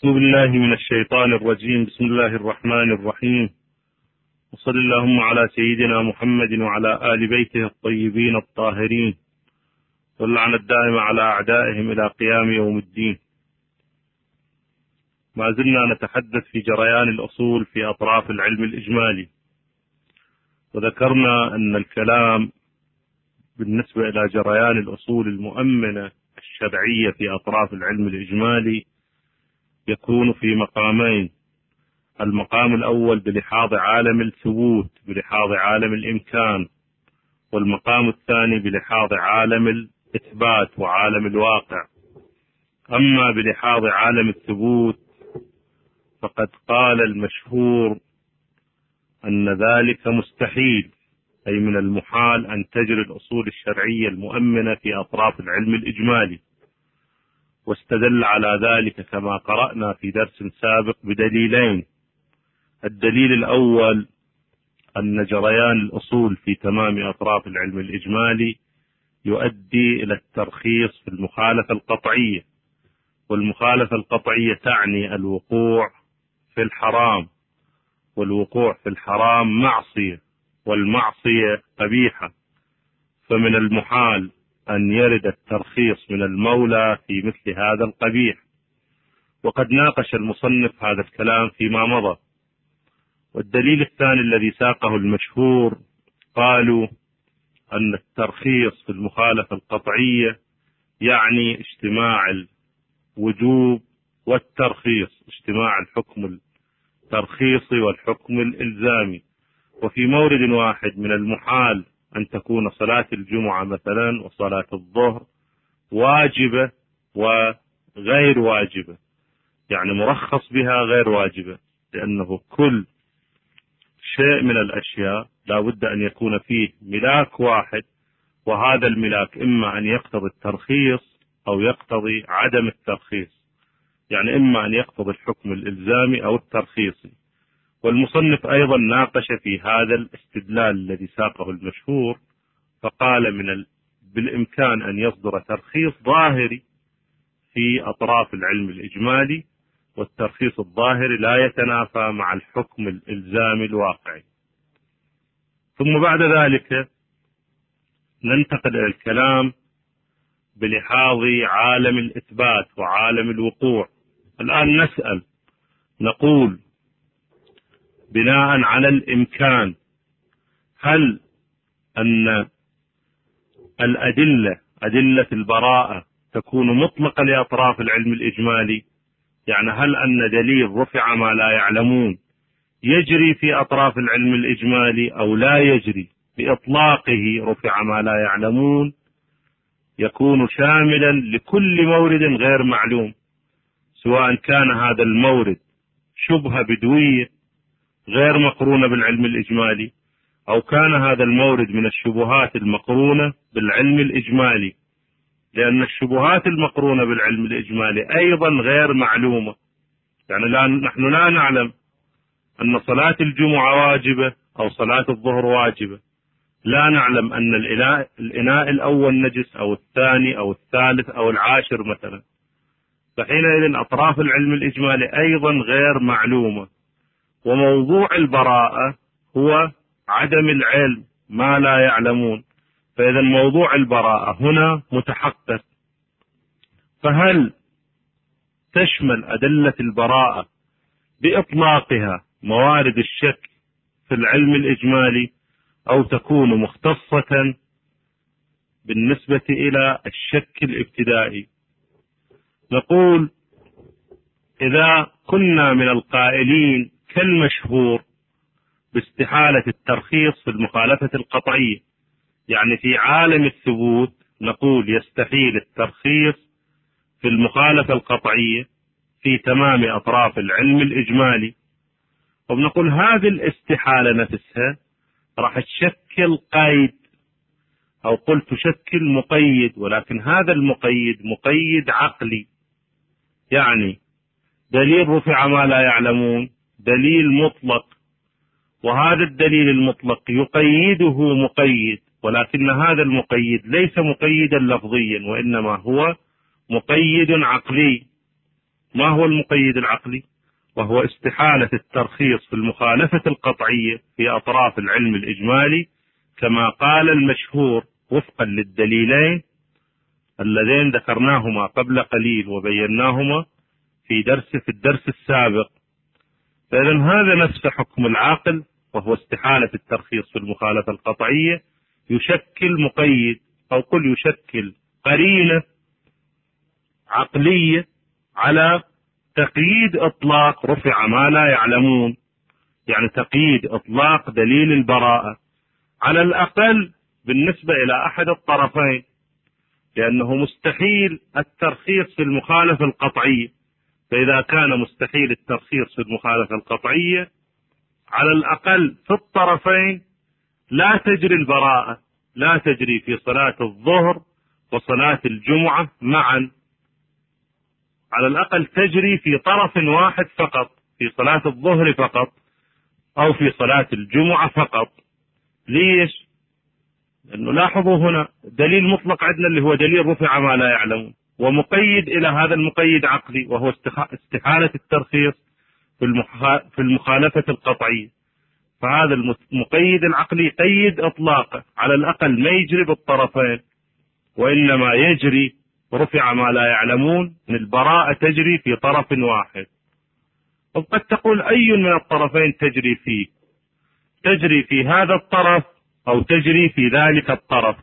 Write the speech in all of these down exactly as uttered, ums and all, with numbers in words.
أعوذ بالله من الشيطان الرجيم. بسم الله الرحمن الرحيم، وصل اللهم على سيدنا محمد وعلى آل بيته الطيبين الطاهرين، واللعنة الدائمة على أعدائهم إلى قيام يوم الدين. ما زلنا نتحدث في جريان الأصول في أطراف العلم الإجمالي، وذكرنا أن الكلام بالنسبة إلى جريان الأصول المؤمنة الشرعية في أطراف العلم الإجمالي يكون في مقامين: المقام الأول بلحاظ عالم الثبوت بلحاظ عالم الإمكان، والمقام الثاني بلحاظ عالم الإثبات وعالم الواقع. أما بلحاظ عالم الثبوت فقد قال المشهور أن ذلك مستحيل، أي من المحال أن تجري الأصول الشرعية المؤمنة في أطراف العلم الإجمالي، واستدل على ذلك كما قرأنا في درس سابق بدليلين. الدليل الأول أن جريان الأصول في تمام أطراف العلم الإجمالي يؤدي إلى الترخيص في المخالفة القطعية، والمخالفة القطعية تعني الوقوع في الحرام، والوقوع في الحرام معصية، والمعصية قبيحة، فمن المحال أن يرد الترخيص من المولى في مثل هذا القبيح. وقد ناقش المصنف هذا الكلام فيما مضى. والدليل الثاني الذي ساقه المشهور، قالوا أن الترخيص في المخالفة القطعية يعني اجتماع الوجوب والترخيص، اجتماع الحكم الترخيصي والحكم الإلزامي. وفي مورد واحد من المحال أن تكون صلاة الجمعة مثلا وصلاة الظهر واجبة وغير واجبة، يعني مرخص بها غير واجبة، لأنه كل شيء من الأشياء لا بد أن يكون فيه ملاك واحد، وهذا الملاك إما أن يقتضي الترخيص أو يقتضي عدم الترخيص، يعني إما أن يقتضي الحكم الإلزامي أو الترخيصي. والمصنف أيضا ناقش في هذا الاستدلال الذي ساقه المشهور، فقال من ال... بالإمكان أن يصدر ترخيص ظاهري في أطراف العلم الإجمالي، والترخيص الظاهري لا يتنافى مع الحكم الإلزامي الواقعي. ثم بعد ذلك ننتقل إلى الكلام بلحاظ عالم الإثبات وعالم الوقوع. الآن نسأل، نقول بناء على الإمكان، هل أن الأدلة أدلة البراءة تكون مطلقة لأطراف العلم الإجمالي؟ يعني هل أن دليل رفع ما لا يعلمون يجري في أطراف العلم الإجمالي أو لا يجري؟ بإطلاقه رفع ما لا يعلمون يكون شاملا لكل مورد غير معلوم، سواء كان هذا المورد شبهة بدوية غير مقرونة بالعلم الإجمالي، أو كان هذا المورد من الشبهات المقرونة بالعلم الإجمالي، لأن الشبهات المقرونة بالعلم الإجمالي أيضا غير معلومة. يعني لا نحن لا نعلم أن صلاة الجمعة واجبة أو صلاة الظهر واجبة، لا نعلم أن الإناء, الإناء الأول نجس أو الثاني أو الثالث أو العاشر مثلا، فحينئذ أطراف العلم الإجمالي أيضا غير معلومة. وموضوع البراءة هو عدم العلم، ما لا يعلمون، فإذا موضوع البراءة هنا متحقق. فهل تشمل أدلة البراءة بإطلاقها موارد الشك في العلم الإجمالي، أو تكون مختصة بالنسبة إلى الشك الابتدائي؟ نقول إذا كنا من القائلين كالمشهور باستحالة الترخيص في المخالفة القطعية، يعني في عالم الثبوت نقول يستحيل الترخيص في المخالفة القطعية في تمام أطراف العلم الإجمالي، وبنقول هذه الاستحالة نفسها راح تشكل قيد، أو قلت تشكل مقيد، ولكن هذا المقيد مقيد عقلي، يعني دليل رفع ما لا يعلمون دليل مطلق، وهذا الدليل المطلق يقيده مقيد، ولكن هذا المقيد ليس مقيدا لفظيا، وإنما هو مقيد عقلي. ما هو المقيد العقلي؟ وهو استحالة الترخيص في المخالفة القطعية في أطراف العلم الإجمالي، كما قال المشهور وفقا للدليلين اللذين ذكرناهما قبل قليل وبيناهما في درس في الدرس السابق. فإذا هذا نفس حكم العاقل، وهو استحالة الترخيص في المخالفة القطعية، يشكل مقيد، أو قل يشكل قرينة عقلية على تقييد إطلاق رفع ما لا يعلمون، يعني تقييد إطلاق دليل البراءة على الأقل بالنسبة إلى أحد الطرفين، لأنه مستحيل الترخيص في المخالفة القطعية. فإذا كان مستحيل الترخيص في المخالفة القطعية، على الأقل في الطرفين لا تجري البراءة، لا تجري في صلاة الظهر وصلاة الجمعة معا، على الأقل تجري في طرف واحد فقط، في صلاة الظهر فقط أو في صلاة الجمعة فقط. ليش؟ لأنه لاحظوا هنا دليل مطلق عندنا اللي هو دليل رفع ما لا يعلمون، ومقيد إلى هذا المقيد عقلي، وهو استحالة الترخيص في المخالفة القطعية. فهذا المقيد العقلي قيد إطلاقه، على الأقل ما يجري بالطرفين، وإنما يجري رفع ما لا يعلمون، من البراءة تجري في طرف واحد. وقد تقول أي من الطرفين تجري فيه؟ تجري في هذا الطرف أو تجري في ذلك الطرف.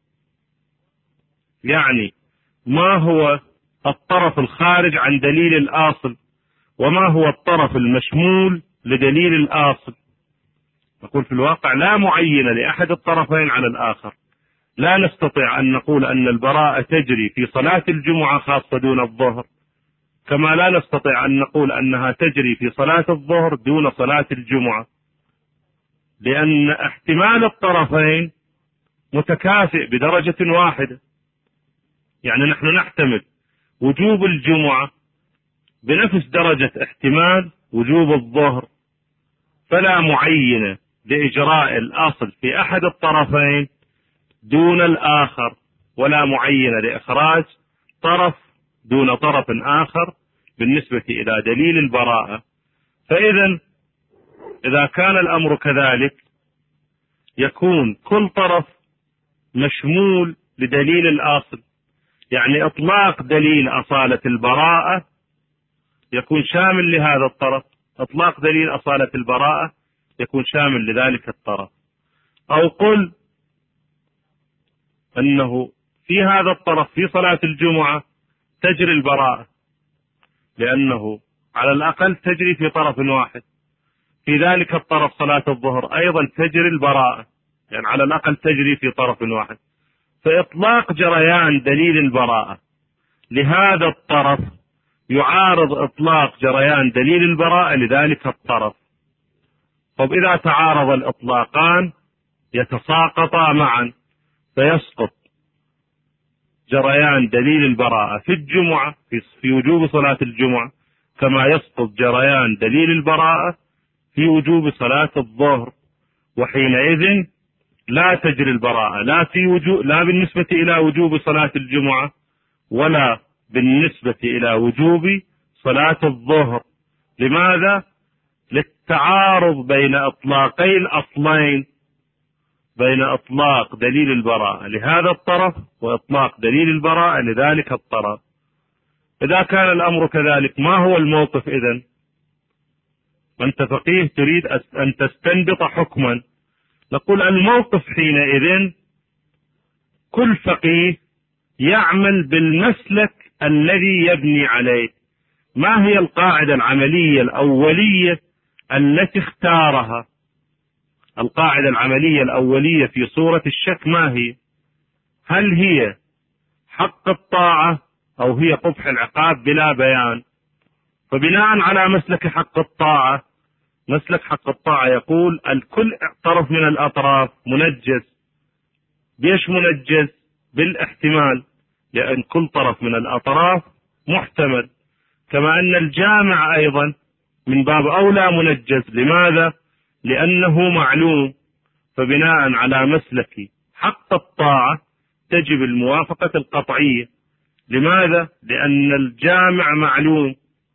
يعني ما هو الطرف الخارج عن دليل الآصل، وما هو الطرف المشمول لدليل الآصل؟ نقول في الواقع لا معين لأحد الطرفين على الآخر. لا نستطيع أن نقول أن البراءة تجري في صلاة الجمعة خاصة دون الظهر، كما لا نستطيع أن نقول أنها تجري في صلاة الظهر دون صلاة الجمعة، لأن احتمال الطرفين متكافئ بدرجة واحدة. يعني نحن نحتمل وجوب الجمعة بنفس درجة احتمال وجوب الظهر، فلا معين لإجراء الأصل في أحد الطرفين دون الآخر، ولا معين لإخراج طرف دون طرف آخر بالنسبة إلى دليل البراءة. فإذا إذا كان الأمر كذلك، يكون كل طرف مشمول لدليل الآصل، يعني إطلاق دليل أصالة البراءة يكون شامل لهذا الطرف، إطلاق دليل أصالة البراءة يكون شامل لذلك الطرف. أو قل أنه في هذا الطرف في صلاة الجمعة تجري البراءة، لأنه على الأقل تجري في طرف واحد. في ذلك الطرف صلاة الظهر أيضا تجري البراءة، يعني على الأقل تجري في طرف واحد. فإطلاق جريان دليل البراءة لهذا الطرف يعارض إطلاق جريان دليل البراءة لذلك الطرف. طب إذا تعارض الإطلاقان يتساقطا معا، فيسقط جريان دليل البراءة في الجمعة في وجوب صلاة الجمعة، كما يسقط جريان دليل البراءة في وجوب صلاة الظهر. وحينئذ لا تجري البراءة لا في وجوب لا بالنسبة إلى وجوب صلاة الجمعة ولا بالنسبة إلى وجوب صلاة الظهر. لماذا؟ للتعارض بين إطلاقي الأصلين، بين إطلاق دليل البراءة لهذا الطرف وإطلاق دليل البراءة لذلك الطرف. إذا كان الأمر كذلك، ما هو الموقف إذن؟ أنت فقيه تريد أن تستنبط حكما، نقول الموقف حينئذ كل فقيه يعمل بالمسلك الذي يبني عليه. ما هي القاعدة العملية الأولية التي اختارها؟ القاعدة العملية الأولية في صورة الشك ما هي؟ هل هي حق الطاعة أو هي قبح العقاب بلا بيان؟ فبناء على مسلك حق الطاعة، مسلك حق الطاعة يقول الكل طرف من الأطراف منجز. بيش منجز؟ بالاحتمال، لأن كل طرف من الأطراف محتمل. كما أن الجامع أيضا من باب أولى منجز. لماذا؟ لأنه معلوم. فبناء على مسلك حق الطاعة تجب الموافقة القطعية. لماذا؟ لأن الجامع معلوم،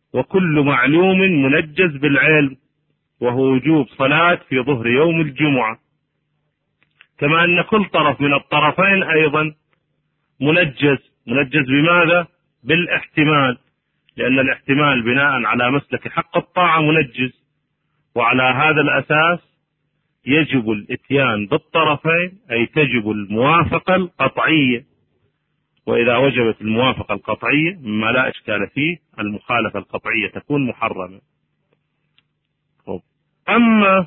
وكل معلوم منجز بالعلم، وهو وجوب صلاة في ظهر يوم الجمعة. كما أن كل طرف من الطرفين أيضا منجز. منجز بماذا؟ بالاحتمال، لأن الاحتمال بناء على مسلك حق الطاعة منجز. وعلى هذا الأساس يجب الإتيان بالطرفين، أي تجب الموافقة القطعية. وإذا وجبت الموافقة القطعية مما لا إشكال فيه، المخالفة القطعية تكون محرمة. أما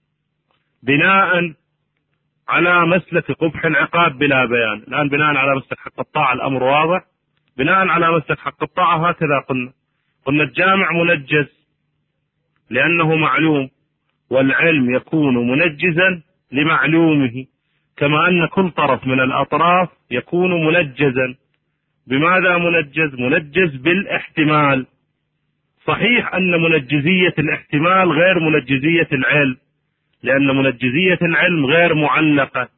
بناء على مسلك قبح العقاب بلا بيان، الآن بناء على مسلك حق الطاعة الأمر واضح. بناء على مسلك حق الطاعة هكذا قلنا قلنا الجامع منجز لأنه معلوم، والعلم يكون منجزا لمعلومه، كما أن كل طرف من الأطراف يكون منجزا. بماذا منجز؟ منجز بالاحتمال. صحيح أن منجزية الاحتمال غير منجزية العلم، لأن منجزية العلم غير معلقة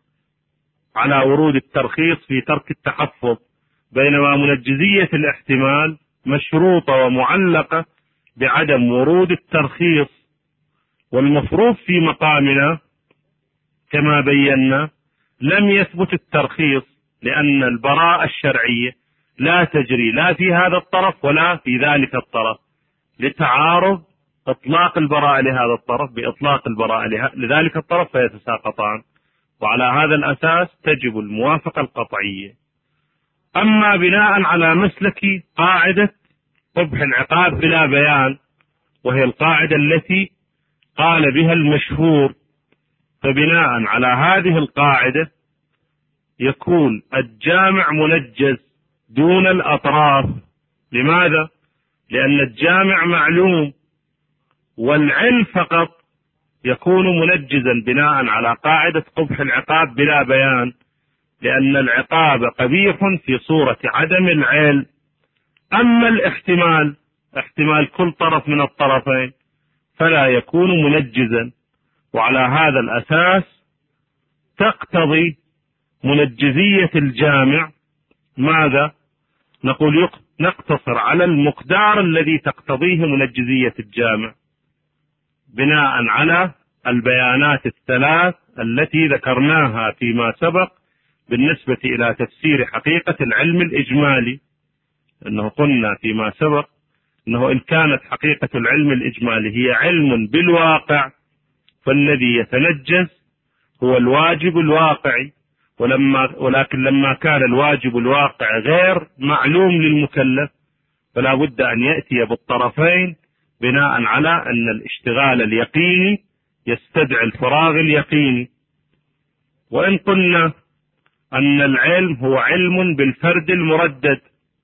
على ورود الترخيص في ترك التحفظ، بينما منجزية الاحتمال مشروطة ومعلقة بعدم ورود الترخيص. والمفروض في مقامنا كما بينا لم يثبت الترخيص، لأن البراءة الشرعية لا تجري لا في هذا الطرف ولا في ذلك الطرف، لتعارض إطلاق البراءة لهذا الطرف بإطلاق البراءة لذلك الطرف فيتساقطان. وعلى هذا الأساس تجب الموافقة القطعية. أما بناء على مسلك قاعدة قبح العقاب بلا بيان، وهي القاعدة التي قال بها المشهور، فبناء على هذه القاعدة يكون الجامع منجز دون الأطراف. لماذا؟ لأن الجامع معلوم، والعلم فقط يكون منجزا بناء على قاعدة قبح العقاب بلا بيان، لأن العقاب قبيح في صورة عدم العلم. أما الاحتمال، احتمال كل طرف من الطرفين، فلا يكون منجزا. وعلى هذا الأساس تقتضي منجزية الجامع ماذا؟ نقول نقتصر على المقدار الذي تقتضيه منجزية الجامع بناء على البيانات الثلاث التي ذكرناها فيما سبق بالنسبة إلى تفسير حقيقة العلم الإجمالي. أنه قلنا فيما سبق أنه إن كانت حقيقة العلم الإجمالي هي علم بالواقع، فالذي يتنجز هو الواجب الواقعي. ولما ولكن لما كان الواجب الواقع غير معلوم للمكلف، فلا بد أن يأتي بالطرفين بناء على أن الاشتغال اليقيني يستدعي الفراغ اليقيني. وإن قلنا أن العلم هو علم بالفرد المردد،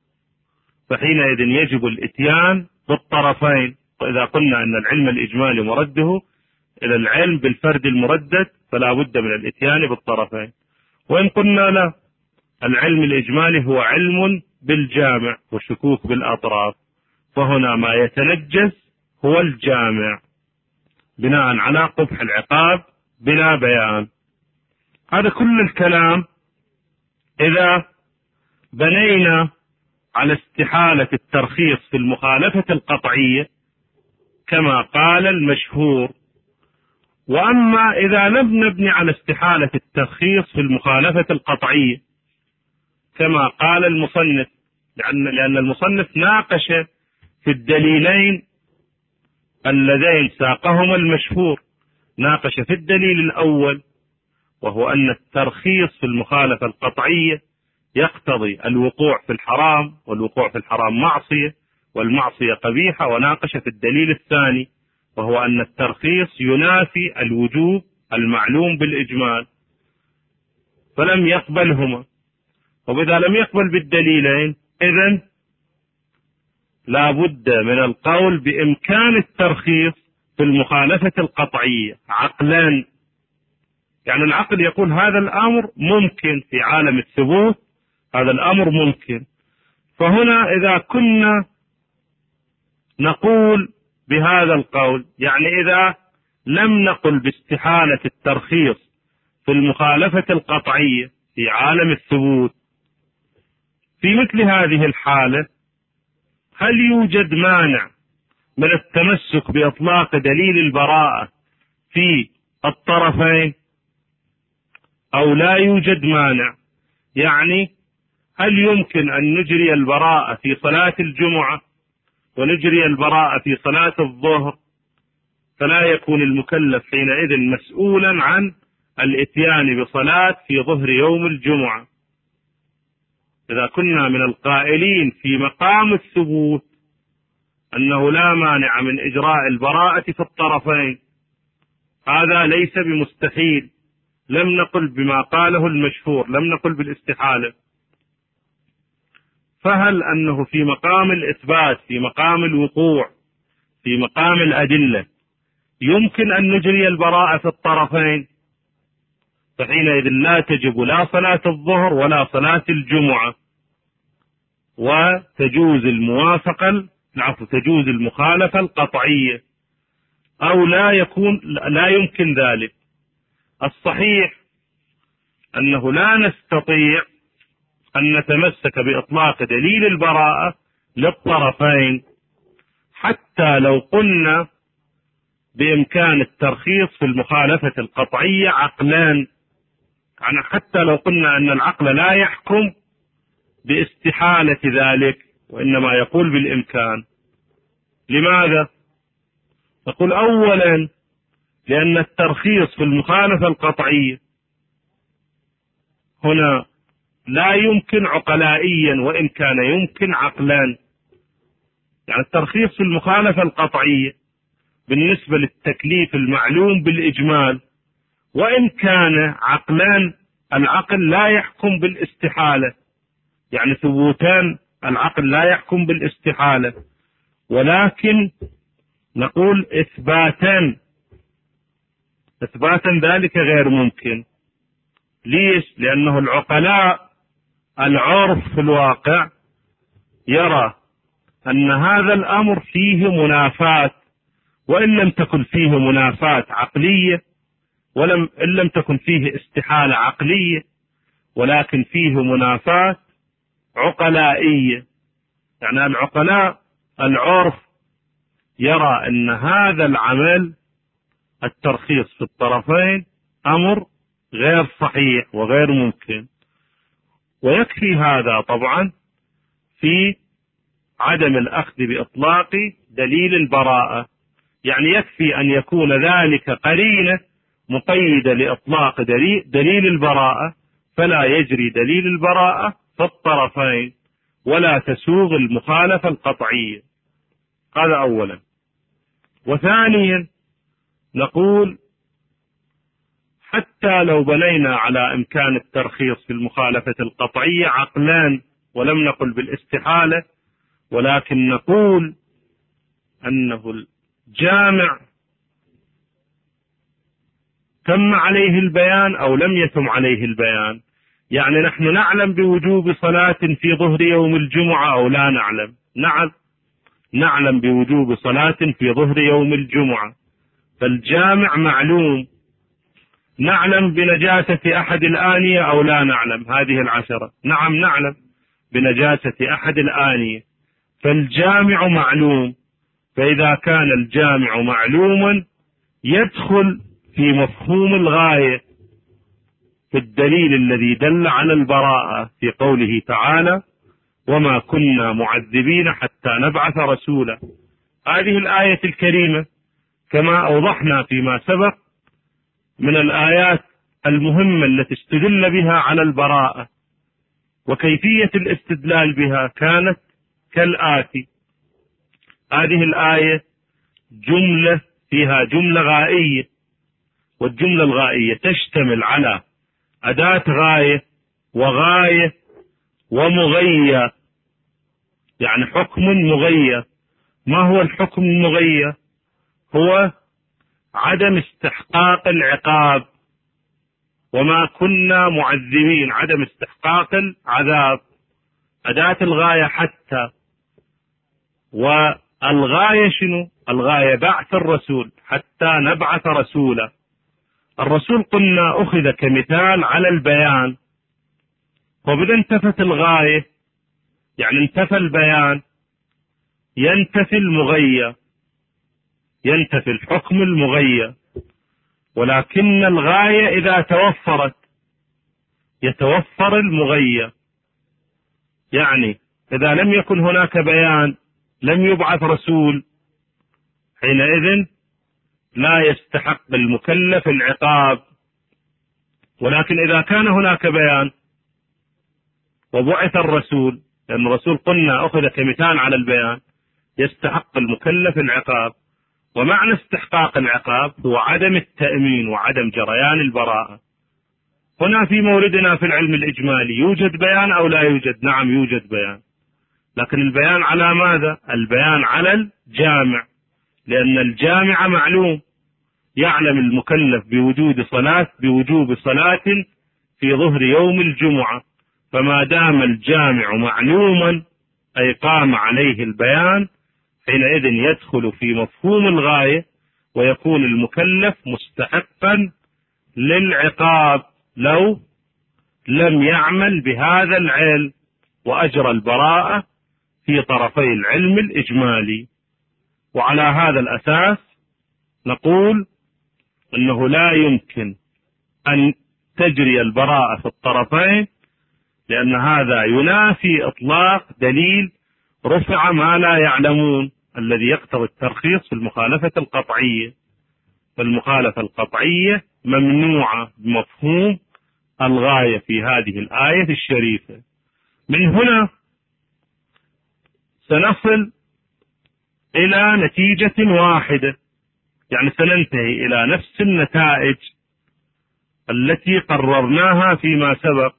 فحينئذ يجب الإتيان بالطرفين. وإذا قلنا أن العلم الإجمالي مرده إلى العلم بالفرد المردد، فلا بد من الإتيان بالطرفين. وإن قلنا لا، العلم الإجمالي هو علم بالجامع وشكوك بالأطراف، فهنا ما يتنجز هو الجامع بناء على قبح العقاب بلا بيان. هذا كل الكلام إذا بنينا على استحالة الترخيص في المخالفة القطعية كما قال المشهور. وأما إذا لم نبني على استحالة الترخيص في المخالفة القطعية كما قال المصنف، لأن, لأن المصنف ناقش في الدليلين اللذين ساقهما المشهور. ناقش في الدليل الأول وهو أن الترخيص في المخالفة القطعية يقتضي الوقوع في الحرام، والوقوع في الحرام معصية، والمعصية قبيحة. وناقش في الدليل الثاني وهو أن الترخيص ينافي الوجوب المعلوم بالإجمال، فلم يقبلهما. وإذا لم يقبل بالدليلين إذن لا بد من القول بإمكان الترخيص في المخالفة القطعية عقلا. يعني العقل يقول هذا الأمر ممكن في عالم الثبوت، هذا الأمر ممكن. فهنا إذا كنا نقول بهذا القول، يعني إذا لم نقل باستحالة الترخيص في المخالفة القطعية في عالم الثبوت، في مثل هذه الحالة هل يوجد مانع من التمسك بإطلاق دليل البراءة في الطرفين أو لا يوجد مانع؟ يعني هل يمكن أن نجري البراءة في صلاة الجمعة ونجري البراءة في صلاة الظهر، فلا يكون المكلف حينئذ مسؤولا عن الإتيان بصلاة في ظهر يوم الجمعة؟ إذا كنا من القائلين في مقام الثبوت أنه لا مانع من إجراء البراءة في الطرفين، هذا ليس بمستحيل، لم نقل بما قاله المشهور، لم نقل بالاستحالة. فهل أنه في مقام الإثبات، في مقام الوقوع، في مقام الأدلة يمكن أن نجري البراءة في الطرفين؟ فحينئذ لا تجب لا صلاة الظهر ولا صلاة الجمعة، وتجوز الموافقة العفو تجوز المخالفة القطعية، أو لا يكون لا يمكن ذلك. الصحيح أنه لا نستطيع أن نتمسك بإطلاق دليل البراءة للطرفين، حتى لو قلنا بإمكان الترخيص في المخالفة القطعية عقلان، يعني حتى لو قلنا أن العقل لا يحكم باستحالة ذلك وإنما يقول بالإمكان. لماذا؟ نقول أولا لأن الترخيص في المخالفة القطعية هنا لا يمكن عقلائيا وإن كان يمكن عقلان. يعني الترخيص في المخالفة القطعية بالنسبة للتكليف المعلوم بالإجمال وإن كان عقلان، العقل لا يحكم بالاستحالة، يعني ثبوتان العقل لا يحكم بالاستحالة، ولكن نقول إثباتا إثباتا ذلك غير ممكن. ليش؟ لأنه العقلاء العرف في الواقع يرى أن هذا الأمر فيه منافاة، وإن لم تكن فيه منافاة عقلية ولم إن لم تكن فيه استحالة عقلية، ولكن فيه منافاة عقلائية. يعني العقلاء العرف يرى أن هذا العمل الترخيص في الطرفين أمر غير صحيح وغير ممكن. ويكفي هذا طبعا في عدم الأخذ بإطلاق دليل البراءة، يعني يكفي أن يكون ذلك قرينة مقيدة لإطلاق دليل, دليل البراءة، فلا يجري دليل البراءة في الطرفين ولا تسوغ المخالفة القطعية. هذا أولا. وثانيا نقول حتى لو بنينا على إمكان الترخيص في المخالفة القطعية عقلان ولم نقل بالاستحالة، ولكن نقول أنه الجامع تم عليه البيان أو لم يتم عليه البيان. يعني نحن نعلم بوجوب صلاة في ظهر يوم الجمعة أو لا نعلم؟ نعم نعلم بوجوب صلاة في ظهر يوم الجمعة، فالجامع معلوم. نعلم بنجاسة أحد الآنية أو لا نعلم؟ هذه العشرة نعم نعلم بنجاسة أحد الآنية، فالجامع معلوم. فإذا كان الجامع معلوما يدخل في مفهوم الغاية في الدليل الذي دل على البراءة في قوله تعالى وما كنا معذبين حتى نبعث رسولا. هذه الآية الكريمة كما أوضحنا فيما سبق من الآيات المهمة التي استدل بها على البراءة، وكيفية الاستدلال بها كانت كالآتي: هذه الآية جملة فيها جملة غائية، والجملة الغائية تشتمل على أداة غاية وغاية ومغية، يعني حكم مغية. ما هو الحكم المغية؟ هو عدم استحقاق العقاب، وما كنا معذبين، عدم استحقاق العذاب. أداة الغاية حتى، والغاية شنو؟ الغاية بعث الرسول، حتى نبعث رسولا. الرسول قلنا أخذ كمثال على البيان، وبذا انتفت الغاية، يعني انتفى البيان، ينتفي المغير، ينتفي الحكم المغير، ولكن الغاية إذا توفرت يتوفر المغير. يعني إذا لم يكن هناك بيان، لم يبعث رسول، حينئذ لا يستحق المكلف العقاب. ولكن إذا كان هناك بيان وبعث الرسول، لأن الرسول قلنا أخذ كمثال على البيان، يستحق المكلف العقاب. ومعنى استحقاق العقاب هو عدم التأمين وعدم جريان البراءة. هنا في موردنا في العلم الإجمالي يوجد بيان أو لا يوجد؟ نعم يوجد بيان، لكن البيان على ماذا؟ البيان على الجامع، لأن الجامع معلوم، يعلم المكلف بوجود صلاة بوجوب صلاة في ظهر يوم الجمعة، فما دام الجامع معلوما أي قام عليه البيان، حينئذ يدخل في مفهوم الغاية، ويكون المكلف مستحقا للعقاب لو لم يعمل بهذا العلم وأجرى البراءة في طرفي العلم الإجمالي. وعلى هذا الأساس نقول أنه لا يمكن أن تجري البراءة في الطرفين، لأن هذا ينافي إطلاق دليل رفع ما لا يعلمون الذي يقتضي الترخيص في المخالفة القطعية. فالمخالفة القطعية ممنوعة بمفهوم الغاية في هذه الآية الشريفة. من هنا سنصل إلى نتيجة واحدة، يعني سننتهي إلى نفس النتائج التي قررناها فيما سبق.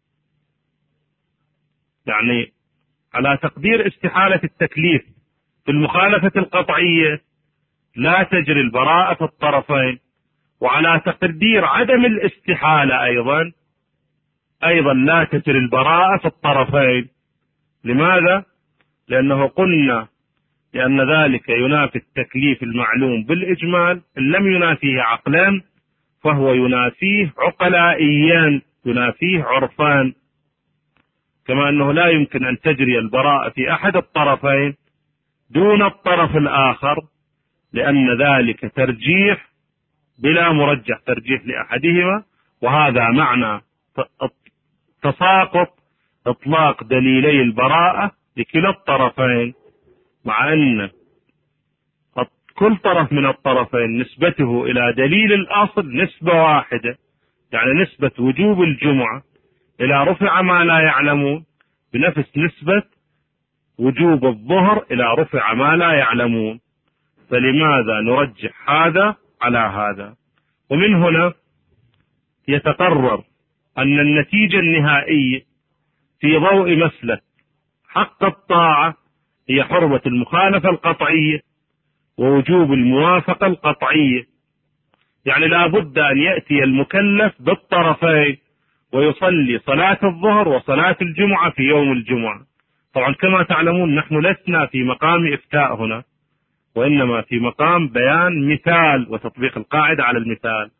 يعني على تقدير استحالة التكليف في المخالفة القطعية لا تجري البراءة في الطرفين، وعلى تقدير عدم الاستحالة أيضا أيضا لا تجري البراءة في الطرفين. لماذا؟ لأنه قلنا لأن ذلك ينافي التكليف المعلوم بالإجمال، إن لم ينافيه عقلا فهو ينافيه عقلائيا، ينافيه عرفان. كما أنه لا يمكن أن تجري البراءة في أحد الطرفين دون الطرف الآخر، لأن ذلك ترجيح بلا مرجح، ترجيح لأحدهما، وهذا معنى تساقط إطلاق دليلي البراءة لكلا الطرفين، مع أن كل طرف من الطرفين نسبته إلى دليل الأصل نسبة واحدة، يعني نسبة وجوب الجمعة إلى رفع ما لا يعلمون بنفس نسبة وجوب الظهر إلى رفع ما لا يعلمون. فلماذا نرجح هذا على هذا؟ ومن هنا يتقرر أن النتيجة النهائية في ضوء مسلك حق الطاعة هي حرمة المخالفة القطعية ووجوب الموافقة القطعية. يعني لا بد أن يأتي المكلف بالطرفين ويصلي صلاة الظهر وصلاة الجمعة في يوم الجمعة. طبعا كما تعلمون نحن لسنا في مقام إفتاء هنا، وإنما في مقام بيان مثال وتطبيق القاعدة على المثال.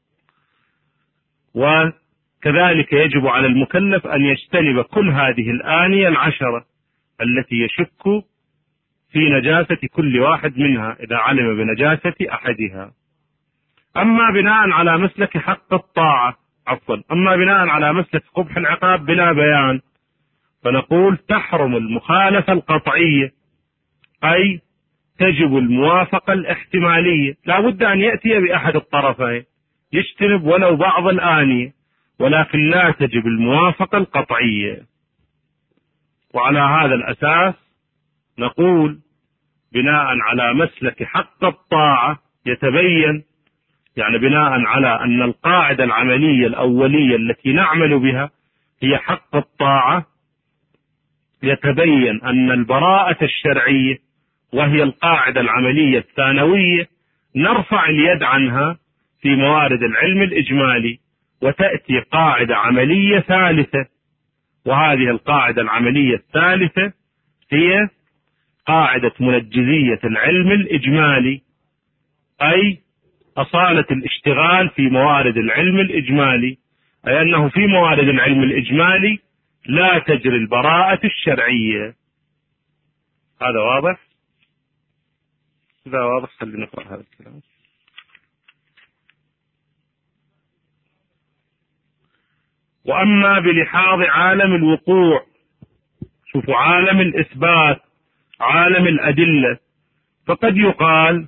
وكذلك يجب على المكلف أن يجتنب كل هذه الآنية العشرة التي يشك في نجاسة كل واحد منها إذا علم بنجاسة أحدها. أما بناء على مسلك حق الطاعة عفوا أما بناء على مسلك قبح العقاب بلا بيان، فنقول تحرم المخالفة القطعية، أي تجب الموافقة الاحتمالية، لا بد أن يأتي بأحد الطرفين يجتنب ولو بعض الآنية، ولكن لا تجب الموافقة القطعية. وعلى هذا الأساس نقول بناء على مسلك حق الطاعة يتبين، يعني بناء على أن القاعدة العملية الأولية التي نعمل بها هي حق الطاعة، يتبين أن البراءة الشرعية وهي القاعدة العملية الثانوية نرفع اليد عنها في موارد العلم الإجمالي، وتأتي قاعدة عملية ثالثة، وهذه القاعدة العملية الثالثة هي قاعدة منجزية العلم الإجمالي، أي أصالة الاشتغال في موارد العلم الإجمالي، أي أنه في موارد العلم الإجمالي لا تجري البراءة الشرعية. هذا واضح؟ إذا واضح خلينا نقرأ هذا الكلام. وأما بلحاظ عالم الوقوع، شوفوا عالم الإثبات، عالم الأدلة، فقد يقال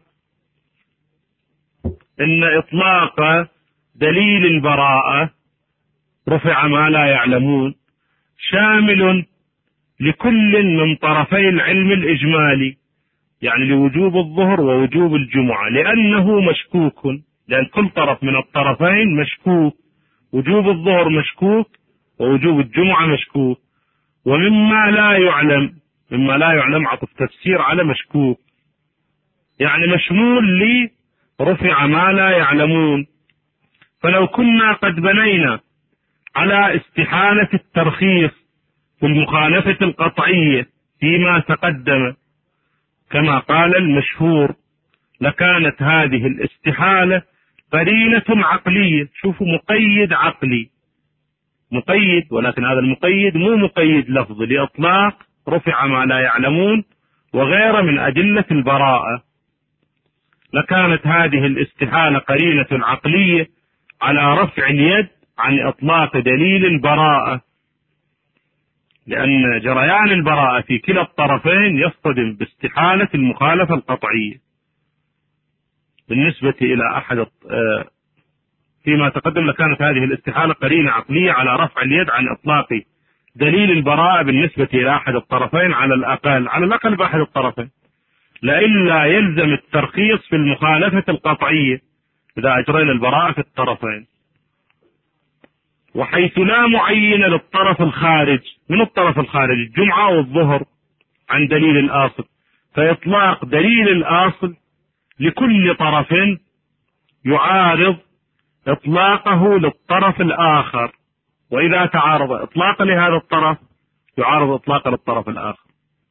إن إطلاق دليل البراءة رفع ما لا يعلمون شامل لكل من طرفي العلم الإجمالي، يعني لوجوب الظهر ووجوب الجمعة، لأنه مشكوك، لأن كل طرف من الطرفين مشكوك، وجوب الظهر مشكوك ووجوب الجمعة مشكوك. ومما لا يعلم، مما لا يعلم عطف تفسير على مشكوك، يعني مشمول لي رفع ما لا يعلمون. فلو كنا قد بنينا على استحالة الترخيص في المخالفة القطعية فيما تقدم كما قال المشهور، لكانت هذه الاستحالة قرينة عقلية. شوفوا مقيد عقلي، مقيد، ولكن هذا المقيد مو مقيد لفظي لإطلاق رفع ما لا يعلمون وغيره من أدلة البراءة. لكانت هذه الاستحالة قرينة عقلية على رفع اليد عن إطلاق دليل البراءة، لأن جريان البراءة في كلا الطرفين يصطدم باستحالة المخالفة القطعية. بالنسبة إلى أحد فيما تقدم لكانت هذه الاستحالة قرينة عقلية على رفع اليد عن إطلاق دليل البراءة بالنسبة إلى أحد الطرفين، على الأقل على الأقل بأحد الطرفين، لئلا يلزم الترخيص في المخالفة القطعية إذا أجرينا البراءة في الطرفين. وحيث لا معين للطرف الخارج، من الطرف الخارج الجمعة والظهر، عن دليل الآصل، فإطلاق دليل الآصل لكل طرف يعارض إطلاقه للطرف الآخر، وإذا تعارض إطلاق لهذا الطرف يعارض إطلاق للطرف الآخر،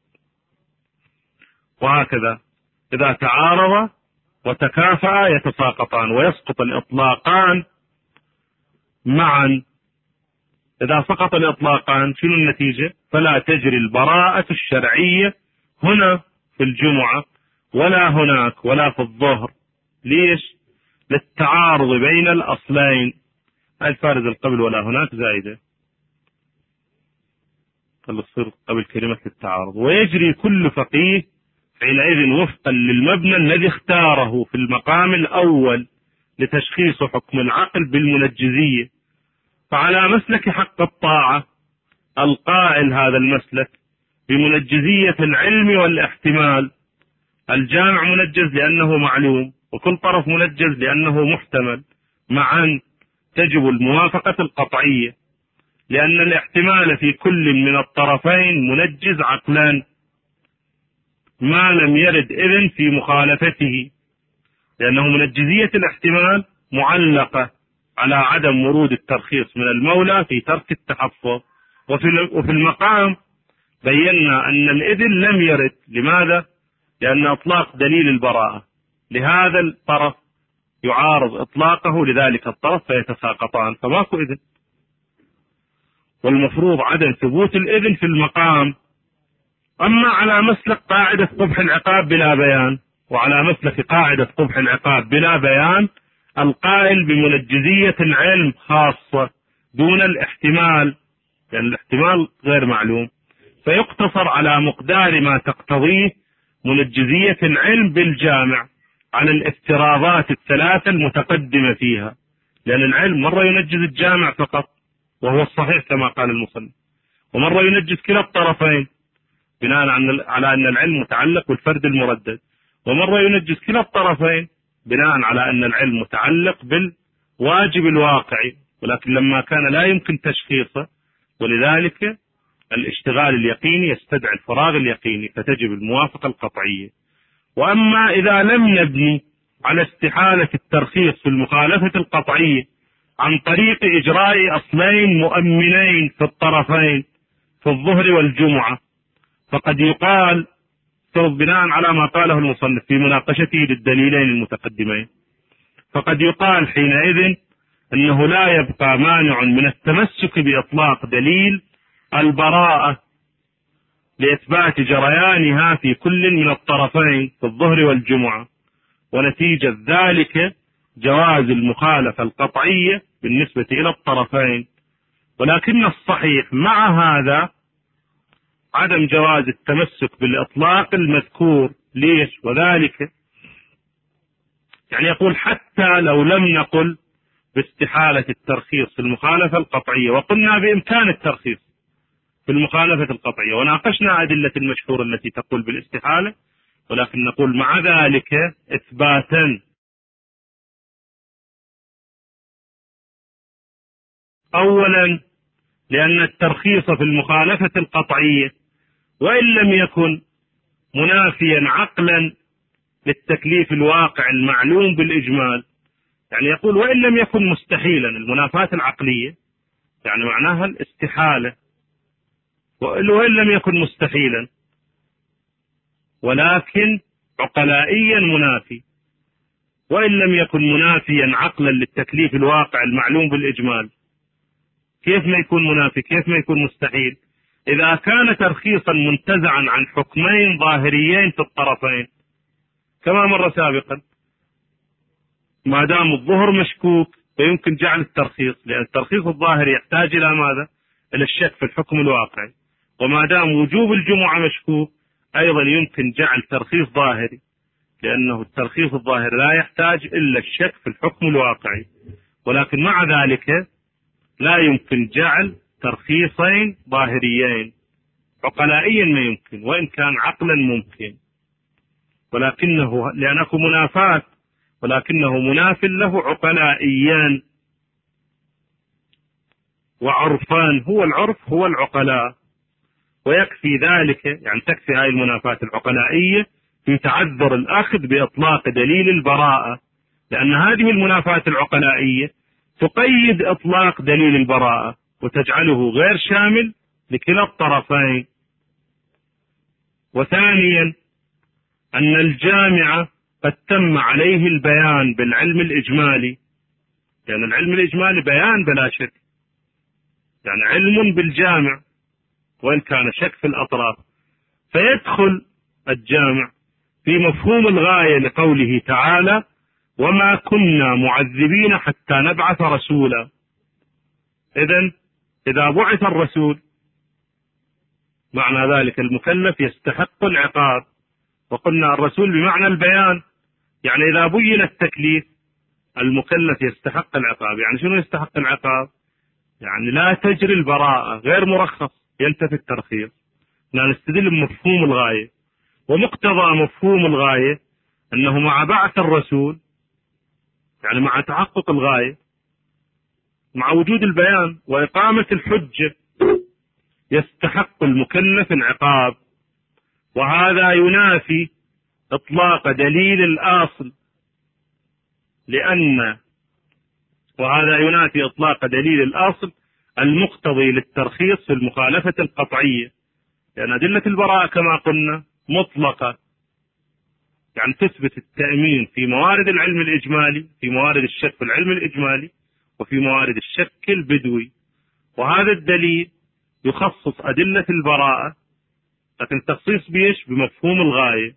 وهكذا إذا تعارض وتكافأ يتساقطان ويسقط الإطلاقان معا. إذا سقط الإطلاقان شنو النتيجة؟ فلا تجري البراءة الشرعية هنا في الجمعة ولا هناك ولا في الظهر. ليش؟ للتعارض بين الأصلين. الفارز القبل ولا هناك زائدة، تصير قبل كلمة التعارض. ويجري كل فقيه حينئذ وفقا للمبنى الذي اختاره في المقام الأول لتشخيص حكم العقل بالمنجزية. فعلى مسلك حق الطاعة القائل هذا المسلك بمنجزية العلم والاحتمال، الجامع منجز لأنه معلوم، وكل طرف منجز لأنه محتمل، معا تجب الموافقة القطعية، لأن الاحتمال في كل من الطرفين منجز عقلا ما لم يرد إذن في مخالفته، لأنه منجزية الاحتمال معلقة على عدم ورود الترخيص من المولى في ترك التحفظ. وفي المقام بينا أن الإذن لم يرد. لماذا؟ لأن إطلاق دليل البراءة لهذا الطرف يعارض إطلاقه لذلك الطرف فيتساقطان، فماكو إذن. والمفروض عدم ثبوت الإذن في المقام. أما على مسلك قاعدة قبح العقاب بلا بيان، وعلى مسلك قاعدة قبح العقاب بلا بيان القائل بمنجزية العلم خاصة دون الاحتمال، لأن الاحتمال غير معلوم، فيقتصر على مقدار ما تقتضيه منجزية العلم بالجامع على الافتراضات الثلاثة المتقدمة فيها، لأن العلم مرة ينجز الجامع فقط وهو الصحيح كما قال المصنف، ومرة ينجز كلا الطرفين بناء على أن العلم متعلق بالفرد المردد، ومرة ينجز كلا الطرفين بناء على أن العلم متعلق بالواجب الواقعي، ولكن لما كان لا يمكن تشخيصه ولذلك الاشتغال اليقيني يستدعي الفراغ اليقيني فتجب الموافقة القطعية. وأما إذا لم نبني على استحالة الترخيص في المخالفة القطعية عن طريق إجراء أصلين مؤمنين في الطرفين في الظهر والجمعة، فقد يقال بناء على ما قاله المصنف في مناقشته للدليلين المتقدمين، فقد يقال حينئذ أنه لا يبقى مانع من التمسك بإطلاق دليل البراءة، لإثبات جريانها في كل من الطرفين في الظهر والجمعة، ونتيجة ذلك جواز المخالفة القطعية بالنسبة إلى الطرفين. ولكن الصحيح مع هذا عدم جواز التمسك بالإطلاق المذكور. ليش؟ وذلك يعني يقول حتى لو لم نقل باستحالة الترخيص في المخالفة القطعية، وقلنا بإمكان الترخيص في المخالفة القطعية، وناقشنا أدلة المشهور التي تقول بالاستحالة، ولكن نقول مع ذلك إثباتا أولا لأن الترخيص في المخالفة القطعية وإن لم يكن منافيا عقلا للتكليف الواقع المعلوم بالإجمال، يعني يقول وإن لم يكن مستحيلا، المنافاة العقلية يعني معناها الاستحالة، وإن لم يكن مستحيلا ولكن عقلائيا منافي، وإن لم يكن منافيا عقلا للتكليف الواقع المعلوم بالإجمال. كيف ما يكون منافي؟ كيف ما يكون مستحيل؟ إذا كان ترخيصا منتزعا عن حكمين ظاهريين في الطرفين كما مر سابقا، ما دام الظهر مشكوك فيمكن جعل الترخيص، لأن الترخيص الظاهري يحتاج إلى ماذا؟ إلى الشك في الحكم الواقعي. وما دام وجوب الجمعة مشكوك أيضا يمكن جعل ترخيص ظاهري، لأنه الترخيص الظاهري لا يحتاج إلا الشك في الحكم الواقعي. ولكن مع ذلك لا يمكن جعل ترخيصين ظاهريين، عقلائيا ما يمكن وإن كان عقلا ممكن، ولكنه لأنه منافاة، ولكنه مناف له عقلائيان وعرفان. هو العرف هو العقلاء، ويكفي ذلك، يعني تكفي هذه المنافاة العقلائية في تعذر الأخذ بإطلاق دليل البراءة، لأن هذه المنافاة العقلائية تقيد إطلاق دليل البراءة وتجعله غير شامل لكلا الطرفين. وثانيا أن الجامع قد تم عليه البيان بالعلم الإجمالي، لأن يعني العلم الإجمالي بيان بلا شك، يعني علم بالجامع وإن كان شك في الأطراف، فيدخل الجامع في مفهوم الغاية لقوله تعالى وما كنا معذبين حتى نبعث رسولا. إذن إذا بعث الرسول معنى ذلك المكلف يستحق العقاب، وقلنا الرسول بمعنى البيان، يعني إذا بين التكليف المكلف يستحق العقاب. يعني شنو يستحق العقاب؟ يعني لا تجري البراءة، غير مرخص، ينتفي الترخيص. لا نستدل بمفهوم الغاية، ومقتضى مفهوم الغاية أنه مع بعث الرسول، يعني مع تحقق الغاية، مع وجود البيان وإقامة الحجة، يستحق المكلف العقاب. وهذا ينافي إطلاق دليل الأصل، لأن وهذا ينافي إطلاق دليل الأصل المقتضي للترخيص في المخالفة القطعية، لأن أدلة البراءة كما قلنا مطلقة، يعني تثبت التأمين في موارد العلم الإجمالي، في موارد الشك في العلم الإجمالي، وفي موارد الشك البدوي. وهذا الدليل يخصص أدلة البراءة، لكن التخصيص بيش بمفهوم الغاية،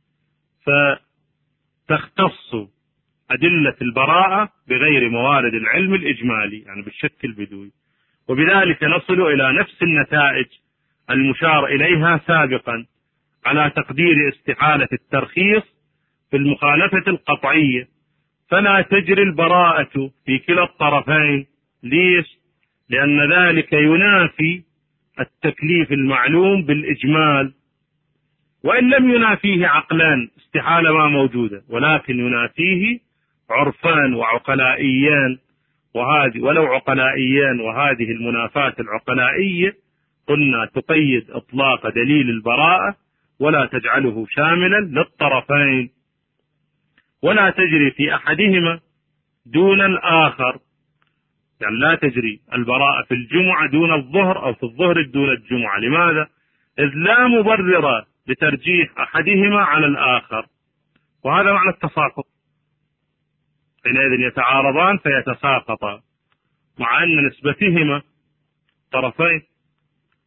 فتختص أدلة البراءة بغير موارد العلم الإجمالي، يعني بالشك البدوي. وبذلك نصل إلى نفس النتائج المشار إليها سابقا على تقدير استحالة الترخيص في المخالفة القطعية، فلا تجري البراءة في كلا الطرفين. ليش؟ لأن ذلك ينافي التكليف المعلوم بالإجمال، وإن لم ينافيه عقلان استحالة ما موجودة، ولكن ينافيه عرفان وعقلائيان، وهذه ولو عقلائيان، وهذه المنافاة العقلائية قلنا تقيد إطلاق دليل البراءة ولا تجعله شاملا للطرفين، ولا تجري في أحدهما دون الآخر. يعني لا تجري البراءة في الجمعة دون الظهر، أو في الظهر دون الجمعة. لماذا؟ إذ لا مبرر لترجيح أحدهما على الآخر، وهذا معنى التساقط. حينئذ يتعارضان فيتساقطا، مع أن نسبتهما طرفين.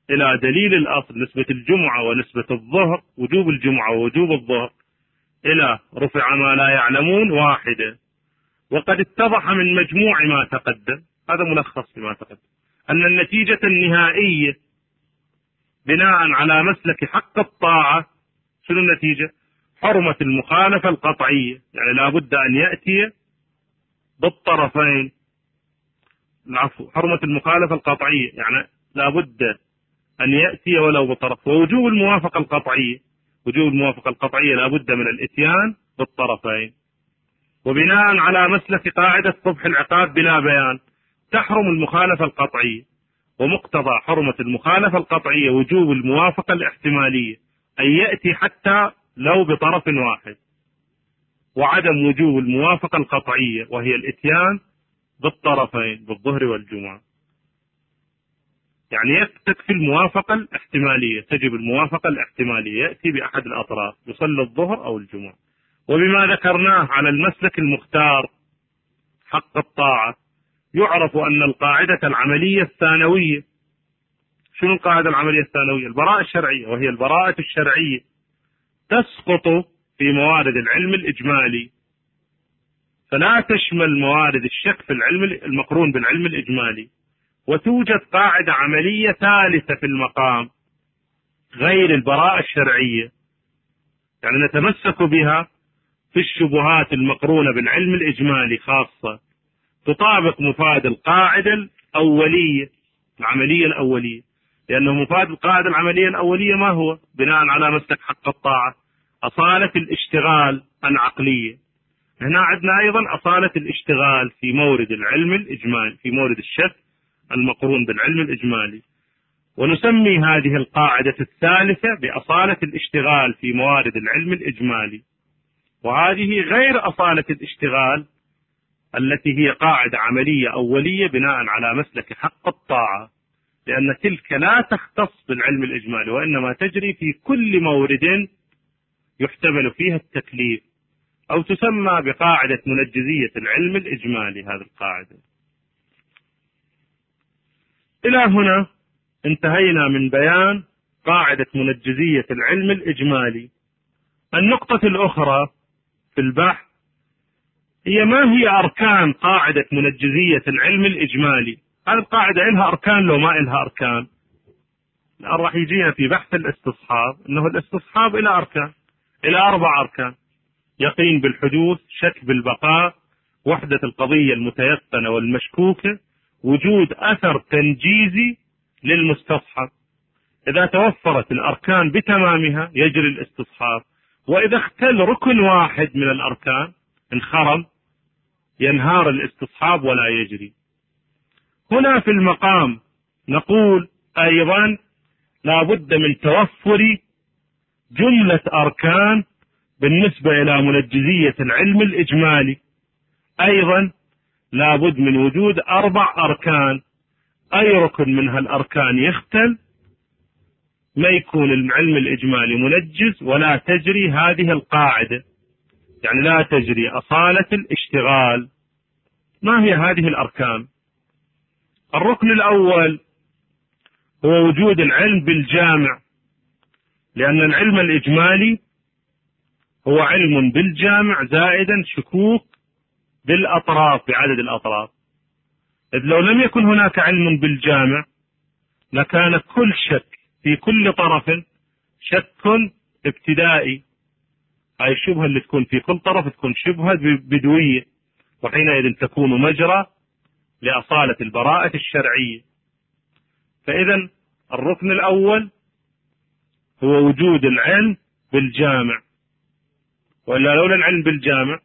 إلى دليل الأصل نسبة الجمعة ونسبة الظهر، وجوب الجمعة ووجوب الظهر، إلى رفع ما لا يعلمون واحدة. وقد اتضح من مجموع ما تقدم، هذا ملخص لما تقدم، أن النتيجة النهائية بناء على مسلك حق الطاعة شنو النتيجة؟ حرمة المخالفة القطعية، يعني لا بد أن يأتي بالطرفين. العفو، حرمة المخالفة القطعية يعني لا بد أن يأتي ولو بطرف. ووجوب الموافقة القطعية، وجوب الموافقة القطعية لا بد من الإتيان بالطرفين. وبناء على مسلك قاعدة قبح العقاب بلا بيان تحرم المخالفة القطعية، ومقتضى حرمة المخالفة القطعية وجوب الموافقة الاحتمالية، أن يأتي حتى لو بطرف واحد. وعدم وجوب الموافقة القطعية وهي الإتيان بالطرفين بالظهر والجمعة، يعني تكفي الموافقة الاحتمالية، تجب الموافقة الاحتمالية، يأتي بأحد الأطراف يصلي الظهر أو الجمعة. وبما ذكرناه على المسلك المختار حق الطاعة، يعرف أن القاعدة العملية الثانوية، شنو القاعدة العملية الثانوية؟ البراءة الشرعية، وهي البراءة الشرعية تسقط في موارد العلم الإجمالي، فلا تشمل موارد الشك في العلم المقرون بالعلم الإجمالي. وتوجد قاعدة عملية ثالثة في المقام غير البراءة الشرعية، يعني نتمسك بها في الشبهات المقرونة بالعلم الإجمالي خاصة، تطابق مفاد القاعدة الأولية العملية الأولية. لأنه مفاد القاعدة العملية الأولية ما هو؟ بناء على مسلك حق الطاعة أصالة الاشتغال عن عقلية. هنا عندنا أيضا أصالة الاشتغال في مورد العلم الإجمالي، في مورد الشك المقرون بالعلم الإجمالي. ونسمي هذه القاعدة الثالثة بأصالة الاشتغال في موارد العلم الإجمالي، وهذه غير أصالة الاشتغال التي هي قاعدة عملية أولية بناء على مسلك حق الطاعة، لأن تلك لا تختص بالعلم الإجمالي، وإنما تجري في كل مورد يحتمل فيها التكليف، أو تسمى بقاعدة منجزية العلم الإجمالي. هذه القاعدة. إلى هنا انتهينا من بيان قاعدة منجزية العلم الإجمالي. النقطة الأخرى في البحث هي ما هي أركان قاعدة منجزية العلم الإجمالي. هذه القاعدة إلها أركان لو ما إلها أركان؟ راح يجينا في بحث الاستصحاب أنه الاستصحاب إلى أركان، إلى أربع أركان: يقين بالحدوث، شك بالبقاء، وحدة القضية المتيقنة والمشكوكة، وجود أثر تنجيزي للمستصحب. إذا توفرت الأركان بتمامها يجري الاستصحاب، وإذا اختل ركن واحد من الأركان انخرم ينهار الاستصحاب ولا يجري. هنا في المقام نقول أيضا لا بد من توفر جملة أركان بالنسبة إلى منجزية العلم الإجمالي. أيضا لا بد من وجود أربع أركان، أي ركن من هالأركان يختل ما يكون العلم الإجمالي منجز ولا تجري هذه القاعدة، يعني لا تجري أصالة الاشتغال. ما هي هذه الأركان؟ الركن الأول هو وجود العلم بالجامع، لأن العلم الإجمالي هو علم بالجامع زائدا شكوك بالأطراف بعدد الأطراف. إذ لو لم يكن هناك علم بالجامع لكان كل شك في كل طرف شك ابتدائي. هاي الشبهة اللي تكون في كل طرف تكون شبهة بدوية، وحينئذ تكون مجرى لأصالة البراءة الشرعية. فإذا الركن الأول هو وجود العلم بالجامع، وإلا لولا العلم بالجامع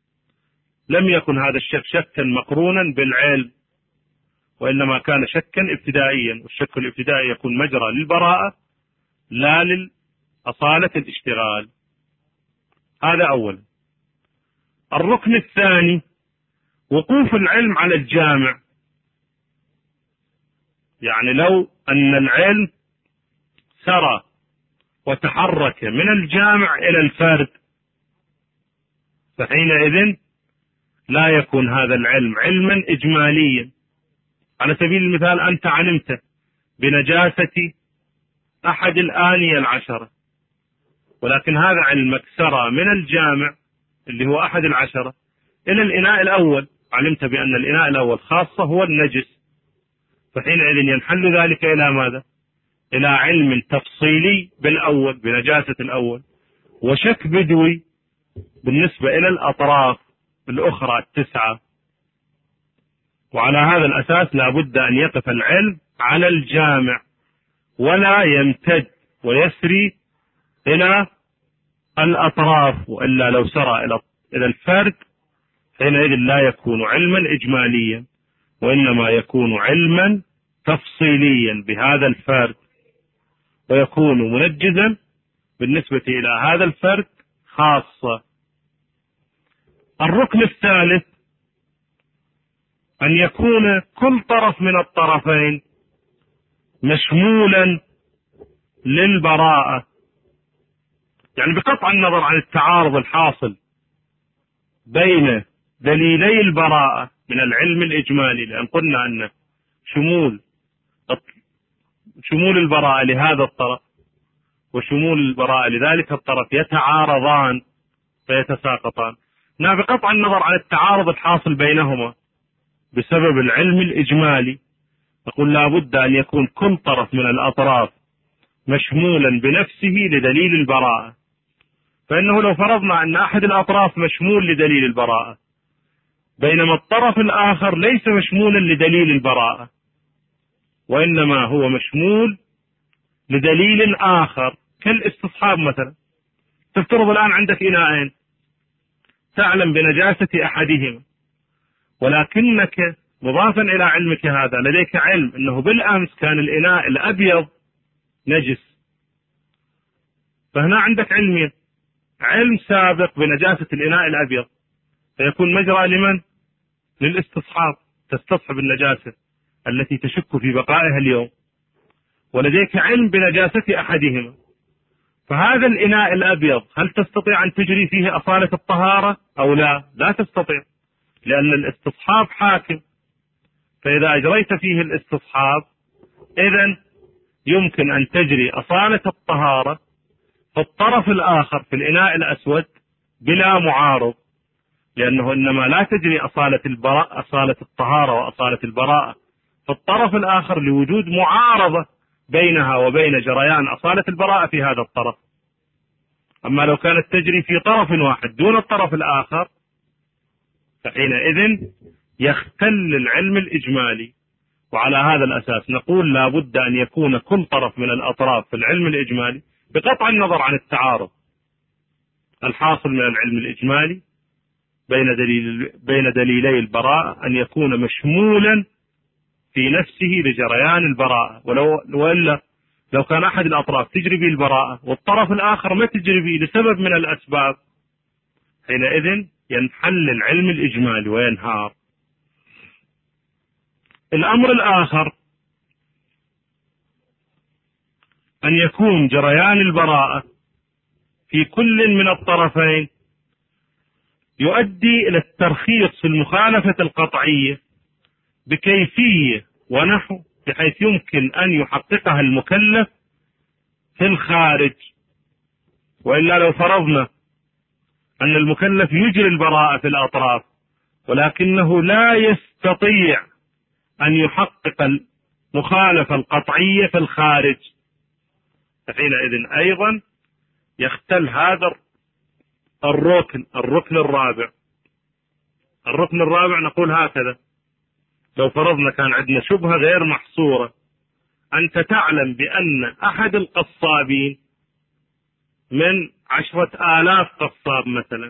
لم يكن هذا الشك شكا مقرونا بالعلم، وإنما كان شكا ابتدائيا، والشك الابتدائي يكون مجرى للبراءة لا لأصالة الاشتغال. هذا أولا. الركن الثاني وقوف العلم على الجامع، يعني لو أن العلم سرى وتحرك من الجامع إلى الفرد فحينئذ لا يكون هذا العلم علما إجماليا. على سبيل المثال أنت علمت بنجاسة أحد الآنية العشرة، ولكن هذا علمك سرى من الجامع اللي هو أحد العشرة إلى الإناء الأول، علمت بأن الإناء الأول خاصة هو النجس، فحينئذ ينحل ذلك إلى ماذا؟ إلى علم تفصيلي بالأول بنجاسة الأول، وشك بدوي بالنسبة إلى الأطراف الأخرى التسعة. وعلى هذا الأساس لا بد أن يقف العلم على الجامع ولا يمتد ويسري إلى الأطراف، وإلا لو سرى إلى الفرد حينئذ لا يكون علما إجماليا، وإنما يكون علما تفصيليا بهذا الفرد، ويكون منجزا بالنسبة إلى هذا الفرد خاصة. الركن الثالث أن يكون كل طرف من الطرفين مشمولا للبراءة، يعني بقطع النظر عن التعارض الحاصل بين دليلي البراءة من العلم الإجمالي، لأن قلنا أن شمول شمول البراءة لهذا الطرف وشمول البراءة لذلك الطرف يتعارضان فيتساقطان. بقطع النظر عن التعارض الحاصل بينهما بسبب العلم الإجمالي نقول لا بد أن يكون كل طرف من الأطراف مشمولا بنفسه لدليل البراءة، فإنه لو فرضنا أن أحد الأطراف مشمول لدليل البراءة بينما الطرف الآخر ليس مشمولا لدليل البراءة، وإنما هو مشمول لدليل آخر كالاستصحاب مثلا. تفترض الآن عندك إناءين تعلم بنجاسة أحدهما، ولكنك مضافا إلى علمك هذا لديك علم أنه بالأمس كان الإناء الأبيض نجس، فهنا عندك علمين، علم سابق بنجاسة الإناء الأبيض فيكون مجرى لمن؟ للاستصحاب، تستصحب النجاسة التي تشك في بقائها اليوم، ولديك علم بنجاسة أحدهما، فهذا الإناء الأبيض هل تستطيع أن تجري فيه أصالة الطهارة أو لا؟ لا تستطيع، لأن الاستصحاب حاكم، فإذا أجريت فيه الاستصحاب إذن يمكن أن تجري أصالة الطهارة في الطرف الآخر في الإناء الأسود بلا معارض، لأنه إنما لا تجري أصالة البراءة أصالة الطهارة وأصالة البراءة في الطرف الآخر لوجود معارضة بينها وبين جريان أصالة البراءة في هذا الطرف. أما لو كانت تجري في طرف واحد دون الطرف الآخر فحينئذ يختل العلم الإجمالي. وعلى هذا الأساس نقول لا بد أن يكون كل طرف من الأطراف في العلم الإجمالي بقطع النظر عن التعارض الحاصل من العلم الإجمالي بين دليل بين دليلي البراءة أن يكون مشمولا في نفسه لجريان البراءة، ولو وإلا لو كان أحد الأطراف تجري به البراءة والطرف الآخر ما تجري به لسبب من الأسباب حينئذ ينحل العلم الإجمالي وينهار. الأمر الآخر أن يكون جريان البراءة في كل من الطرفين يؤدي إلى الترخيص في المخالفة القطعية بكيفية ونحو بحيث يمكن أن يحققها المكلف في الخارج. وإلا لو فرضنا أن المكلف يجري البراءة في الأطراف ولكنه لا يستطيع أن يحقق المخالفة القطعية في الخارج فحينئذ أيضا يختل هذا الركن الركن الرابع. الركن الرابع نقول هكذا: لو فرضنا كان عندنا شبهة غير محصورة، أنت تعلم بأن أحد القصابين من عشرة آلاف قصاب مثلا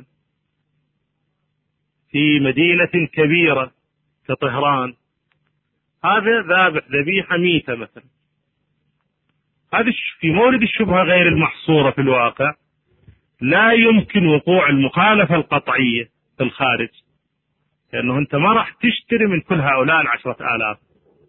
في مدينة كبيرة كطهران هذا ذابح ذبيحة ميتة مثلا، هذا في مورد الشبهة غير المحصورة في الواقع لا يمكن وقوع المخالفة القطعية في الخارج، لأنه أنت ما راح تشتري من كل هؤلاء العشرة آلاف.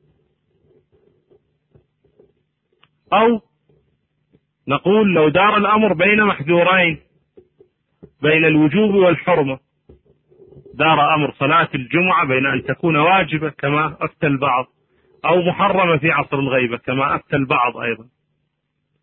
أو نقول لو دار الأمر بين محذورين بين الوجوب والحرمة، دار أمر صلاة الجمعة بين أن تكون واجبة كما أفتى البعض أو محرمة في عصر الغيبة كما أفتى البعض أيضا،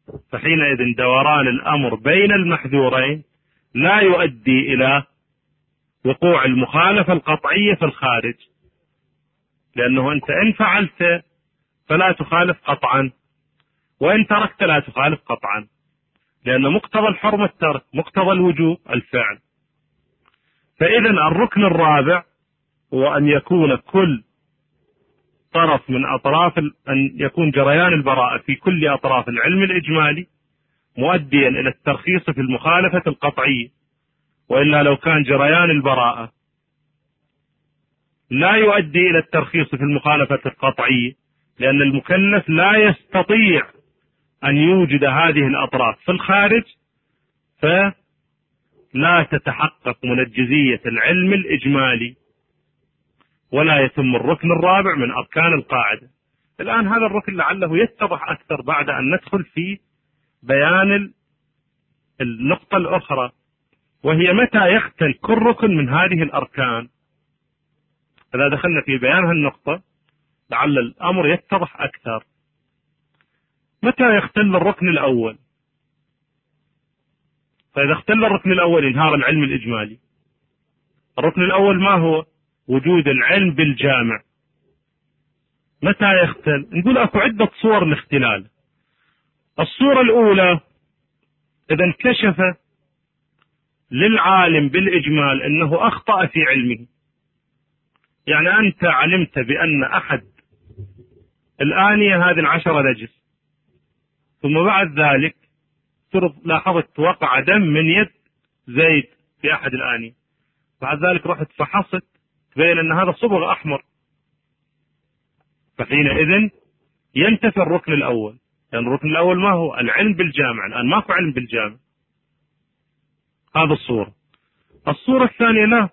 فحينئذ دوران الأمر بين المحذورين لا يؤدي إلى وقوع المخالفة القطعية في الخارج، لأنه أنت إن فعلت فلا تخالف قطعا، وإن تركت لا تخالف قطعا، لأن مقتضى الحرمة الترك، مقتضى الوجوب الفعل. فإذا الركن الرابع هو أن يكون كل طرف من أطراف أن يكون جريان البراءة في كل أطراف العلم الإجمالي مؤديا إلى الترخيص في المخالفة القطعية، وإلا لو كان جريان البراءة لا يؤدي إلى الترخيص في المخالفة القطعية، لأن المكلف لا يستطيع أن يوجد هذه الأطراف في الخارج، فلا تتحقق منجزية العلم الإجمالي ولا يتم الركن الرابع من أركان القاعدة. الآن هذا الركن لعله يتضح أكثر بعد أن ندخل في بيان النقطة الأخرى، وهي متى يختل كل ركن من هذه الأركان. إذا دخلنا في بيان هالنقطة لعل الأمر يتضح أكثر. متى يختل الركن الأول؟ فإذا اختل الركن الأول انهار العلم الإجمالي. الركن الأول ما هو؟ وجود العلم بالجامع. متى يختل؟ نقول أكو عدة صور الاختلال. الصورة الأولى إذا انكشف للعالم بالإجمال أنه أخطأ في علمه، يعني أنت علمت بأن أحد الآنية هذه العشرة نجس، ثم بعد ذلك لاحظت وقع دم من يد زيد في أحد الآنية، بعد ذلك رحت فحصت تبين أن هذا صبغ أحمر، فحينئذ ينتفي الركن الأول، لأن يعني الركن الأول ما هو؟ العلم بالجامع. الآن ماكو علم بالجامع. هذا الصورة. الصورة الثانية لا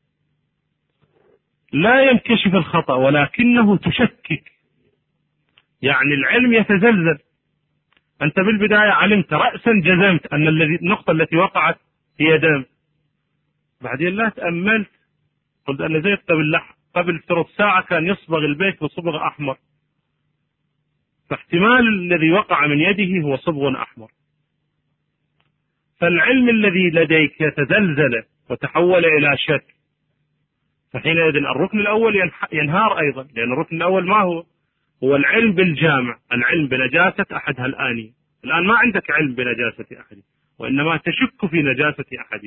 لا ينكشف الخطأ ولكنه تشكك، يعني العلم يتزلزل. أنت بالبداية علمت رأسا جزمت أن الذي النقطة التي وقعت هي دم، بعدين لا تأملت قلت أن زيد قبل قبل ثلث ساعة كان يصبغ البيت بصبغ أحمر، فاحتمال الذي وقع من يده هو صبغ أحمر. فالعلم الذي لديك يتزلزل وتحول إلى شك، فحينئذ الركن الأول ينهار أيضا، لأن الركن الأول ما هو؟ هو العلم بالجامع، العلم بنجاسة أحد هالآنية. الآن ما عندك علم بنجاسة أحد، وإنما تشك في نجاسة أحدهم.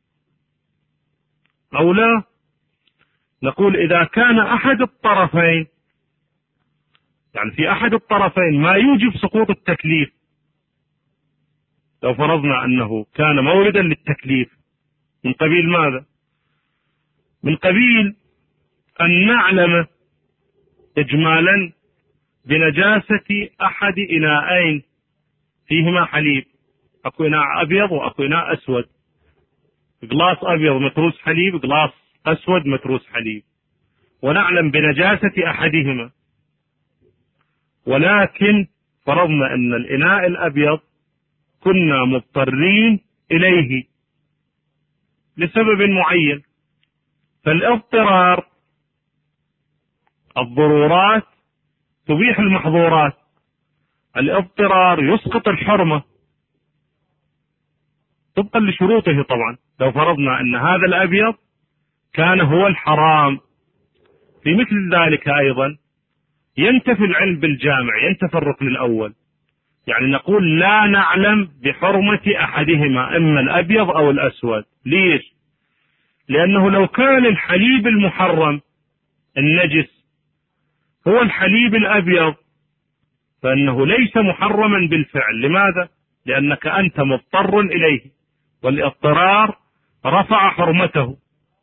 أو لا نقول إذا كان أحد الطرفين، يعني في أحد الطرفين ما يوجب سقوط التكليف، لو فرضنا أنه كان موردا للتكليف من قبيل ماذا؟ من قبيل أن نعلم إجمالا بنجاسة أحد إناءين فيهما حليب، أكو إناء أبيض وأكو إناء أسود، قلاص أبيض متروس حليب، قلاص أسود متروس حليب، ونعلم بنجاسة أحدهما، ولكن فرضنا أن الإناء الأبيض كنا مضطرين إليه لسبب معين. فالاضطرار، الضرورات تبيح المحظورات، الاضطرار يسقط الحرمة طبقا لشروطه. طبعا لو فرضنا أن هذا الأبيض كان هو الحرام، في مثل ذلك أيضا ينتفي العلم بالجامع، ينتفي الركن الأول، يعني نقول لا نعلم بحرمة أحدهما، إما الأبيض أو الأسود. ليش؟ لأنه لو كان الحليب المحرم النجس هو الحليب الأبيض فإنه ليس محرما بالفعل. لماذا؟ لأنك أنت مضطر إليه، والاضطرار رفع حرمته.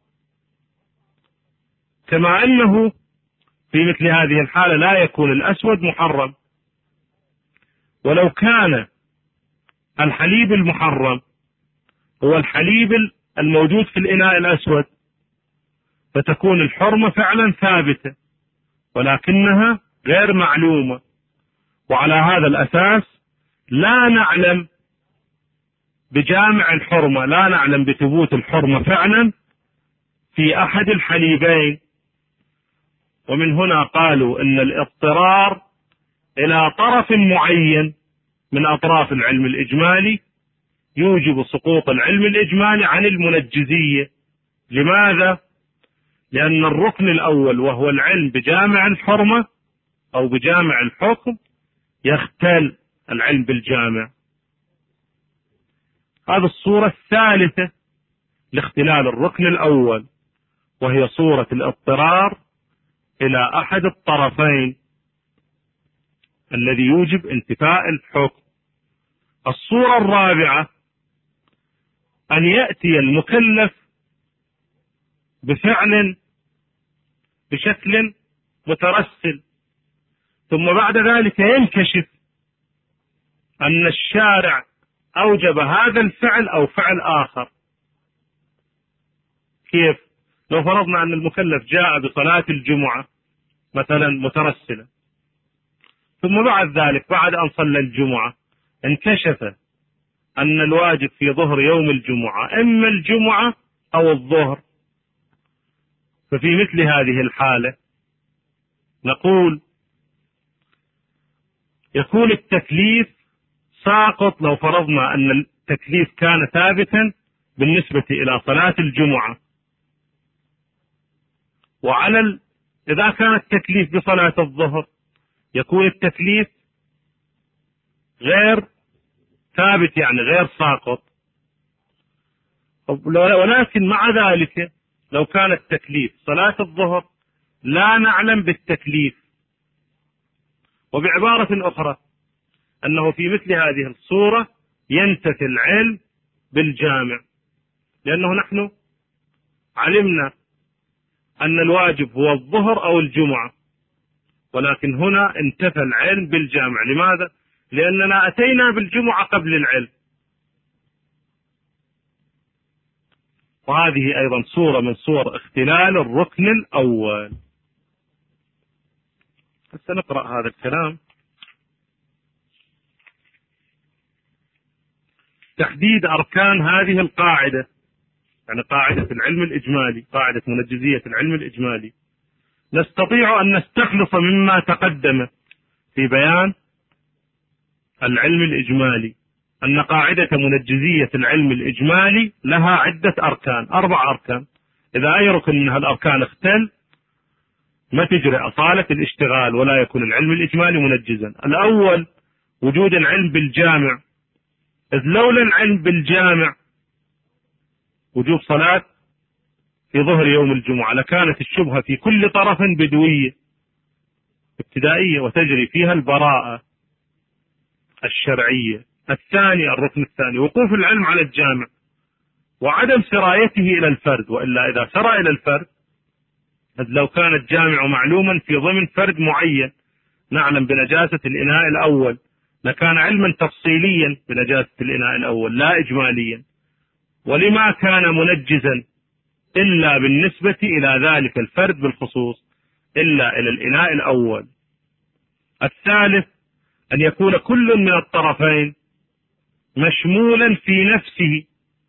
كما أنه في مثل هذه الحالة لا يكون الأسود محرم، ولو كان الحليب المحرم هو الحليب الموجود في الإناء الأسود فتكون الحرمة فعلا ثابتة ولكنها غير معلومة. وعلى هذا الأساس لا نعلم بجامع الحرمة، لا نعلم بثبوت الحرمة فعلا في أحد الحليبين. ومن هنا قالوا إن الاضطرار إلى طرف معين من أطراف العلم الإجمالي يوجب سقوط العلم الإجمالي عن المنجزية. لماذا؟ لأن الركن الأول وهو العلم بجامع الحرمة أو بجامع الحكم يختل العلم بالجامع. هذه الصورة الثالثة لاختلال الركن الأول، وهي صورة الاضطرار إلى أحد الطرفين الذي يوجب انتفاء الحكم. الصورة الرابعة أن يأتي المكلف بفعل بشكل مترسل، ثم بعد ذلك ينكشف أن الشارع أوجب هذا الفعل أو فعل آخر. كيف؟ لو فرضنا أن المكلف جاء بصلاة الجمعة مثلا مترسلا، ثم بعد ذلك بعد أن صلى الجمعة انكشف أن الواجب في ظهر يوم الجمعة إما الجمعة أو الظهر، ففي مثل هذه الحالة نقول يكون التكليف ساقط. لو فرضنا أن التكليف كان ثابتا بالنسبة إلى صلاة الجمعة، وعلى ال... إذا كان التكليف بصلاة الظهر يكون التكليف غير ثابت، يعني غير ساقط. ولكن مع ذلك لو كان التكليف صلاة الظهر لا نعلم بالتكليف، وبعبارة أخرى أنه في مثل هذه الصورة ينتفي العلم بالجامع، لأنه نحن علمنا أن الواجب هو الظهر أو الجمعة، ولكن هنا انتفى العلم بالجامع. لماذا؟ لأننا أتينا بالجمعة قبل العلم. وهذه أيضا صورة من صور اختلال الركن الأول. سنقرأ هذا الكلام. تحديد أركان هذه القاعدة، يعني قاعدة العلم الإجمالي، قاعدة منجزية العلم الإجمالي، نستطيع أن نستخلص مما تقدم في بيان العلم الإجمالي أن قاعدة منجزية العلم الإجمالي لها عدة أركان، أربع أركان. إذا أي ركن من هالأركان اختل ما تجري أصالة الاشتغال ولا يكون العلم الإجمالي منجزا. الأول وجود العلم بالجامع، إذ لولا العلم بالجامع وجوب صلاة في ظهر يوم الجمعة لكانت الشبهة في كل طرف بدوية ابتدائية وتجري فيها البراءة الشرعية. الثاني الركن الثاني وقوف العلم على الجامع وعدم سرايته إلى الفرد، وإلا إذا سرى إلى الفرد، إذ لو كان الجامع معلوما في ضمن فرد معين نعلم بنجاسة الإناء الأول لكان علما تفصيليا بنجاسة الإناء الأول لا إجماليا، ولما كان منجزا إلا بالنسبة إلى ذلك الفرد بالخصوص إلا إلى الإناء الأول. الثالث أن يكون كل من الطرفين مشمولا في نفسه،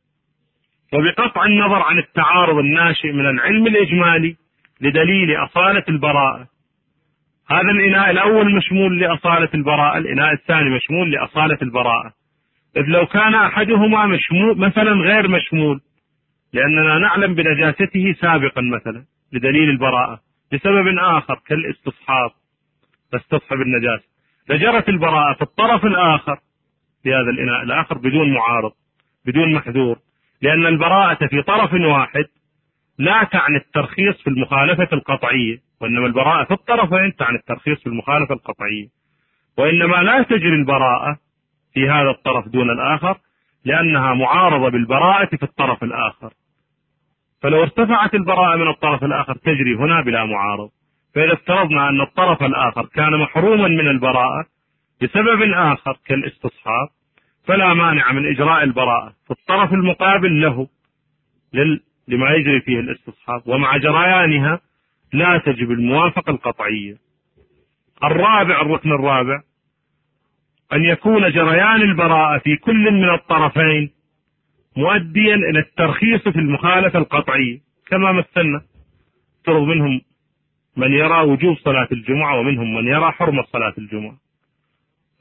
وبقطع النظر عن التعارض الناشئ من العلم الإجمالي لدليل أصالة البراءة. هذا الإناء الأول مشمول لأصالة البراءة، الإناء الثاني مشمول لأصالة البراءة. إذ لو كان أحدهما مشمول مثلا غير مشمول لأننا نعلم بنجاسته سابقا مثلا لدليل البراءة لسبب آخر كالاستصحاب تستصحب النجاسة، لجرت البراءة في الطرف الآخر لهذا الإناء الآخر بدون معارض بدون محذور، لأن البراءة في طرف واحد لا تعني الترخيص في المخالفة القطعية، وإنما البراءة في الطرفين تعني الترخيص في المخالفة القطعية، وإنما لا تجري البراءة في هذا الطرف دون الآخر لأنها معارضة بالبراءة في الطرف الآخر. فلو ارتفعت البراءة من الطرف الآخر تجري هنا بلا معارض. فإذا افترضنا أن الطرف الآخر كان محروما من البراءة بسبب آخر كالاستصحاب فلا مانع من إجراء البراءة في الطرف المقابل له لل... لما يجري فيه الاستصحاب، ومع جريانها لا تجب الموافقة القطعية. الرابع الركن الرابع أن يكون جريان البراءة في كل من الطرفين مؤديا إلى الترخيص في المخالفة القطعية كما مثلنا، افترض منهم من يرى وجوب صلاة الجمعة ومنهم من يرى حرمة صلاة الجمعة،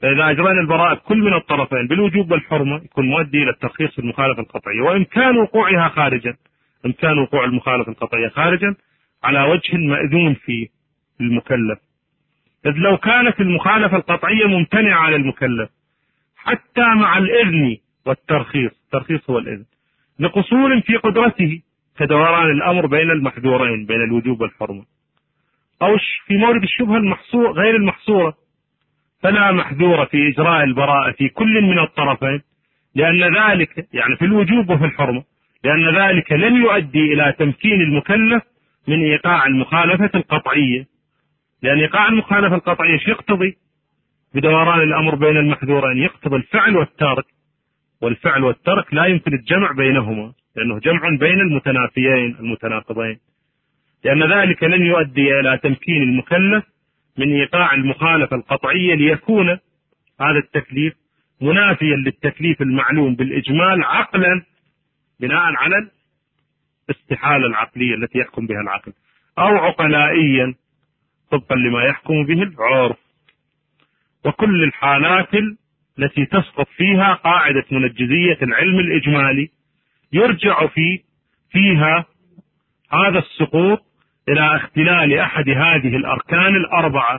فإذا أجرينا البراءة كل من الطرفين بالوجوب والحرمة يكون مؤدي إلى الترخيص في المخالفة القطعية، وإمكان وقوعها خارجا، إمكان وقوع المخالفة القطعية خارجا على وجه مأذون فيه المكلف. إذ لو كانت المخالفة القطعية ممتنعة على المكلف حتى مع الإذن والترخيص، الترخيص هو الإذن، لقصور في قدرته كدوران الأمر بين المحذورين بين الوجوب والحرمة، أو في مورد الشبهة المحصور غير المحصورة، فلا محذور في إجراء البراءة في كل من الطرفين، لأن ذلك يعني في الوجوب وفي الحرمة، لأن ذلك لن يؤدي إلى تمكين المكلف من إيقاع المخالفة القطعية، لأن إيقاع المخالفة القطعية شو يقتضي؟ بدوران الأمر بين المحذورين يقتضي الفعل والترك، والفعل والترك لا يمكن الجمع بينهما، لأنه جمع بين المتنافيين المتناقضين، لأن ذلك لن يؤدي إلى تمكين المكلف من إيقاع المخالفة القطعية، ليكون هذا التكليف منافيا للتكليف المعلوم بالإجمال عقلا بناء على الاستحالة العقلية التي يحكم بها العقل، أو عقلائيا طبقا لما يحكم به العرف. وكل الحالات التي تسقط فيها قاعدة منجزية العلم الإجمالي يرجع في فيها هذا السقوط إلى اختلال أحد هذه الأركان الأربعة،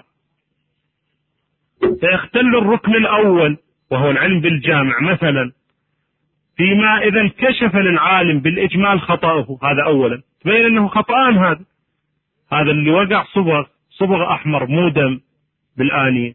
فيختل الركن الأول وهو العلم بالجامع مثلا فيما إذا انكشف للعالم بالإجمال خطأه، هذا أولا تبين أنه خطأان، هذا هذا اللي وقع صبغ صبغ أحمر مو دم بالآنية،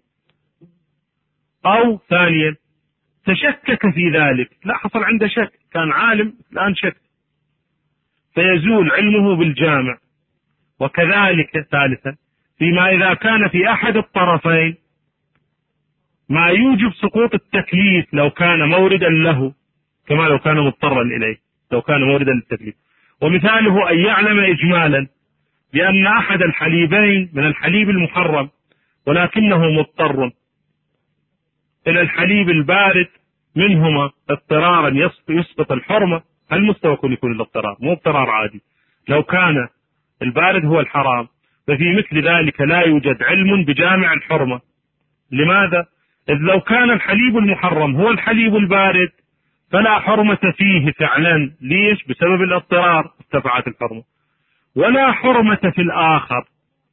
أو ثانيا تشكك في ذلك، لا حصل عنده شك، كان عالم الآن شك، فيزول علمه بالجامع. وكذلك ثالثا فيما إذا كان في أحد الطرفين ما يوجب سقوط التكليف لو كان موردا له، كما لو كان مضطرا إليه، لو كان موردا للتكليف. ومثاله أن يعلم إجمالا بأن أحد الحليبين من الحليب المحرم ولكنه مضطر إلى الحليب البارد منهما اضطرارا يسقط الحرمة، هل مستوى يكون الاضطرار؟ مو اضطرار عادي، لو كان البارد هو الحرام ففي مثل ذلك لا يوجد علم بجامع الحرمة. لماذا؟ إذ لو كان الحليب المحرم هو الحليب البارد فلا حرمة فيه فعلا، ليش؟ بسبب الاضطرار ارتفعت الحرمة، ولا حرمة في الآخر.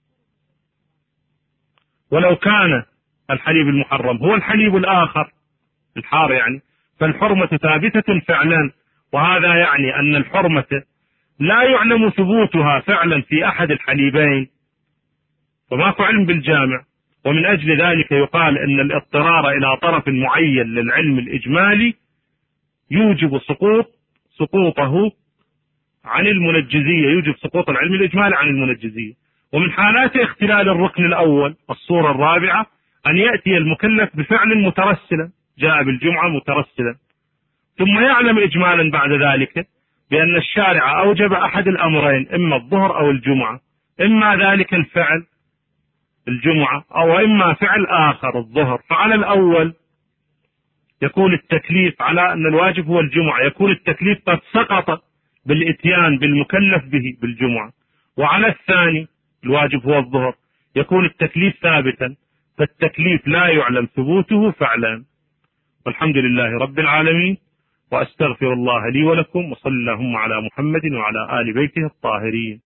ولو كان الحليب المحرم هو الحليب الآخر الحار يعني فالحرمة ثابتة فعلا، وهذا يعني أن الحرمة لا يعلم ثبوتها فعلا في أحد الحليبين، فماكو علم بالجامع. ومن أجل ذلك يقال أن الاضطرار إلى طرف معين للعلم الإجمالي يوجب سقوط سقوطه عن المنجزية، يوجب سقوط العلم الإجمالي عن المنجزية. ومن حالات اختلال الركن الأول الصورة الرابعة أن يأتي المكلف بفعل مترسلا، جاء بالجمعة مترسلا، ثم يعلم إجمالا بعد ذلك بأن الشارع أوجب أحد الأمرين، إما الظهر أو الجمعة، إما ذلك الفعل الجمعة أو إما فعل آخر الظهر، فعلى الأول يكون التكليف على أن الواجب هو الجمعة، يكون التكليف قد سقط بالإتيان بالمكلف به بالجمعة، وعلى الثاني الواجب هو الظهر يكون التكليف ثابتا، فالتكليف لا يعلم ثبوته فعلا. والحمد لله رب العالمين، وأستغفر الله لي ولكم، وصلى اللهم على محمد وعلى آل بيته الطاهرين.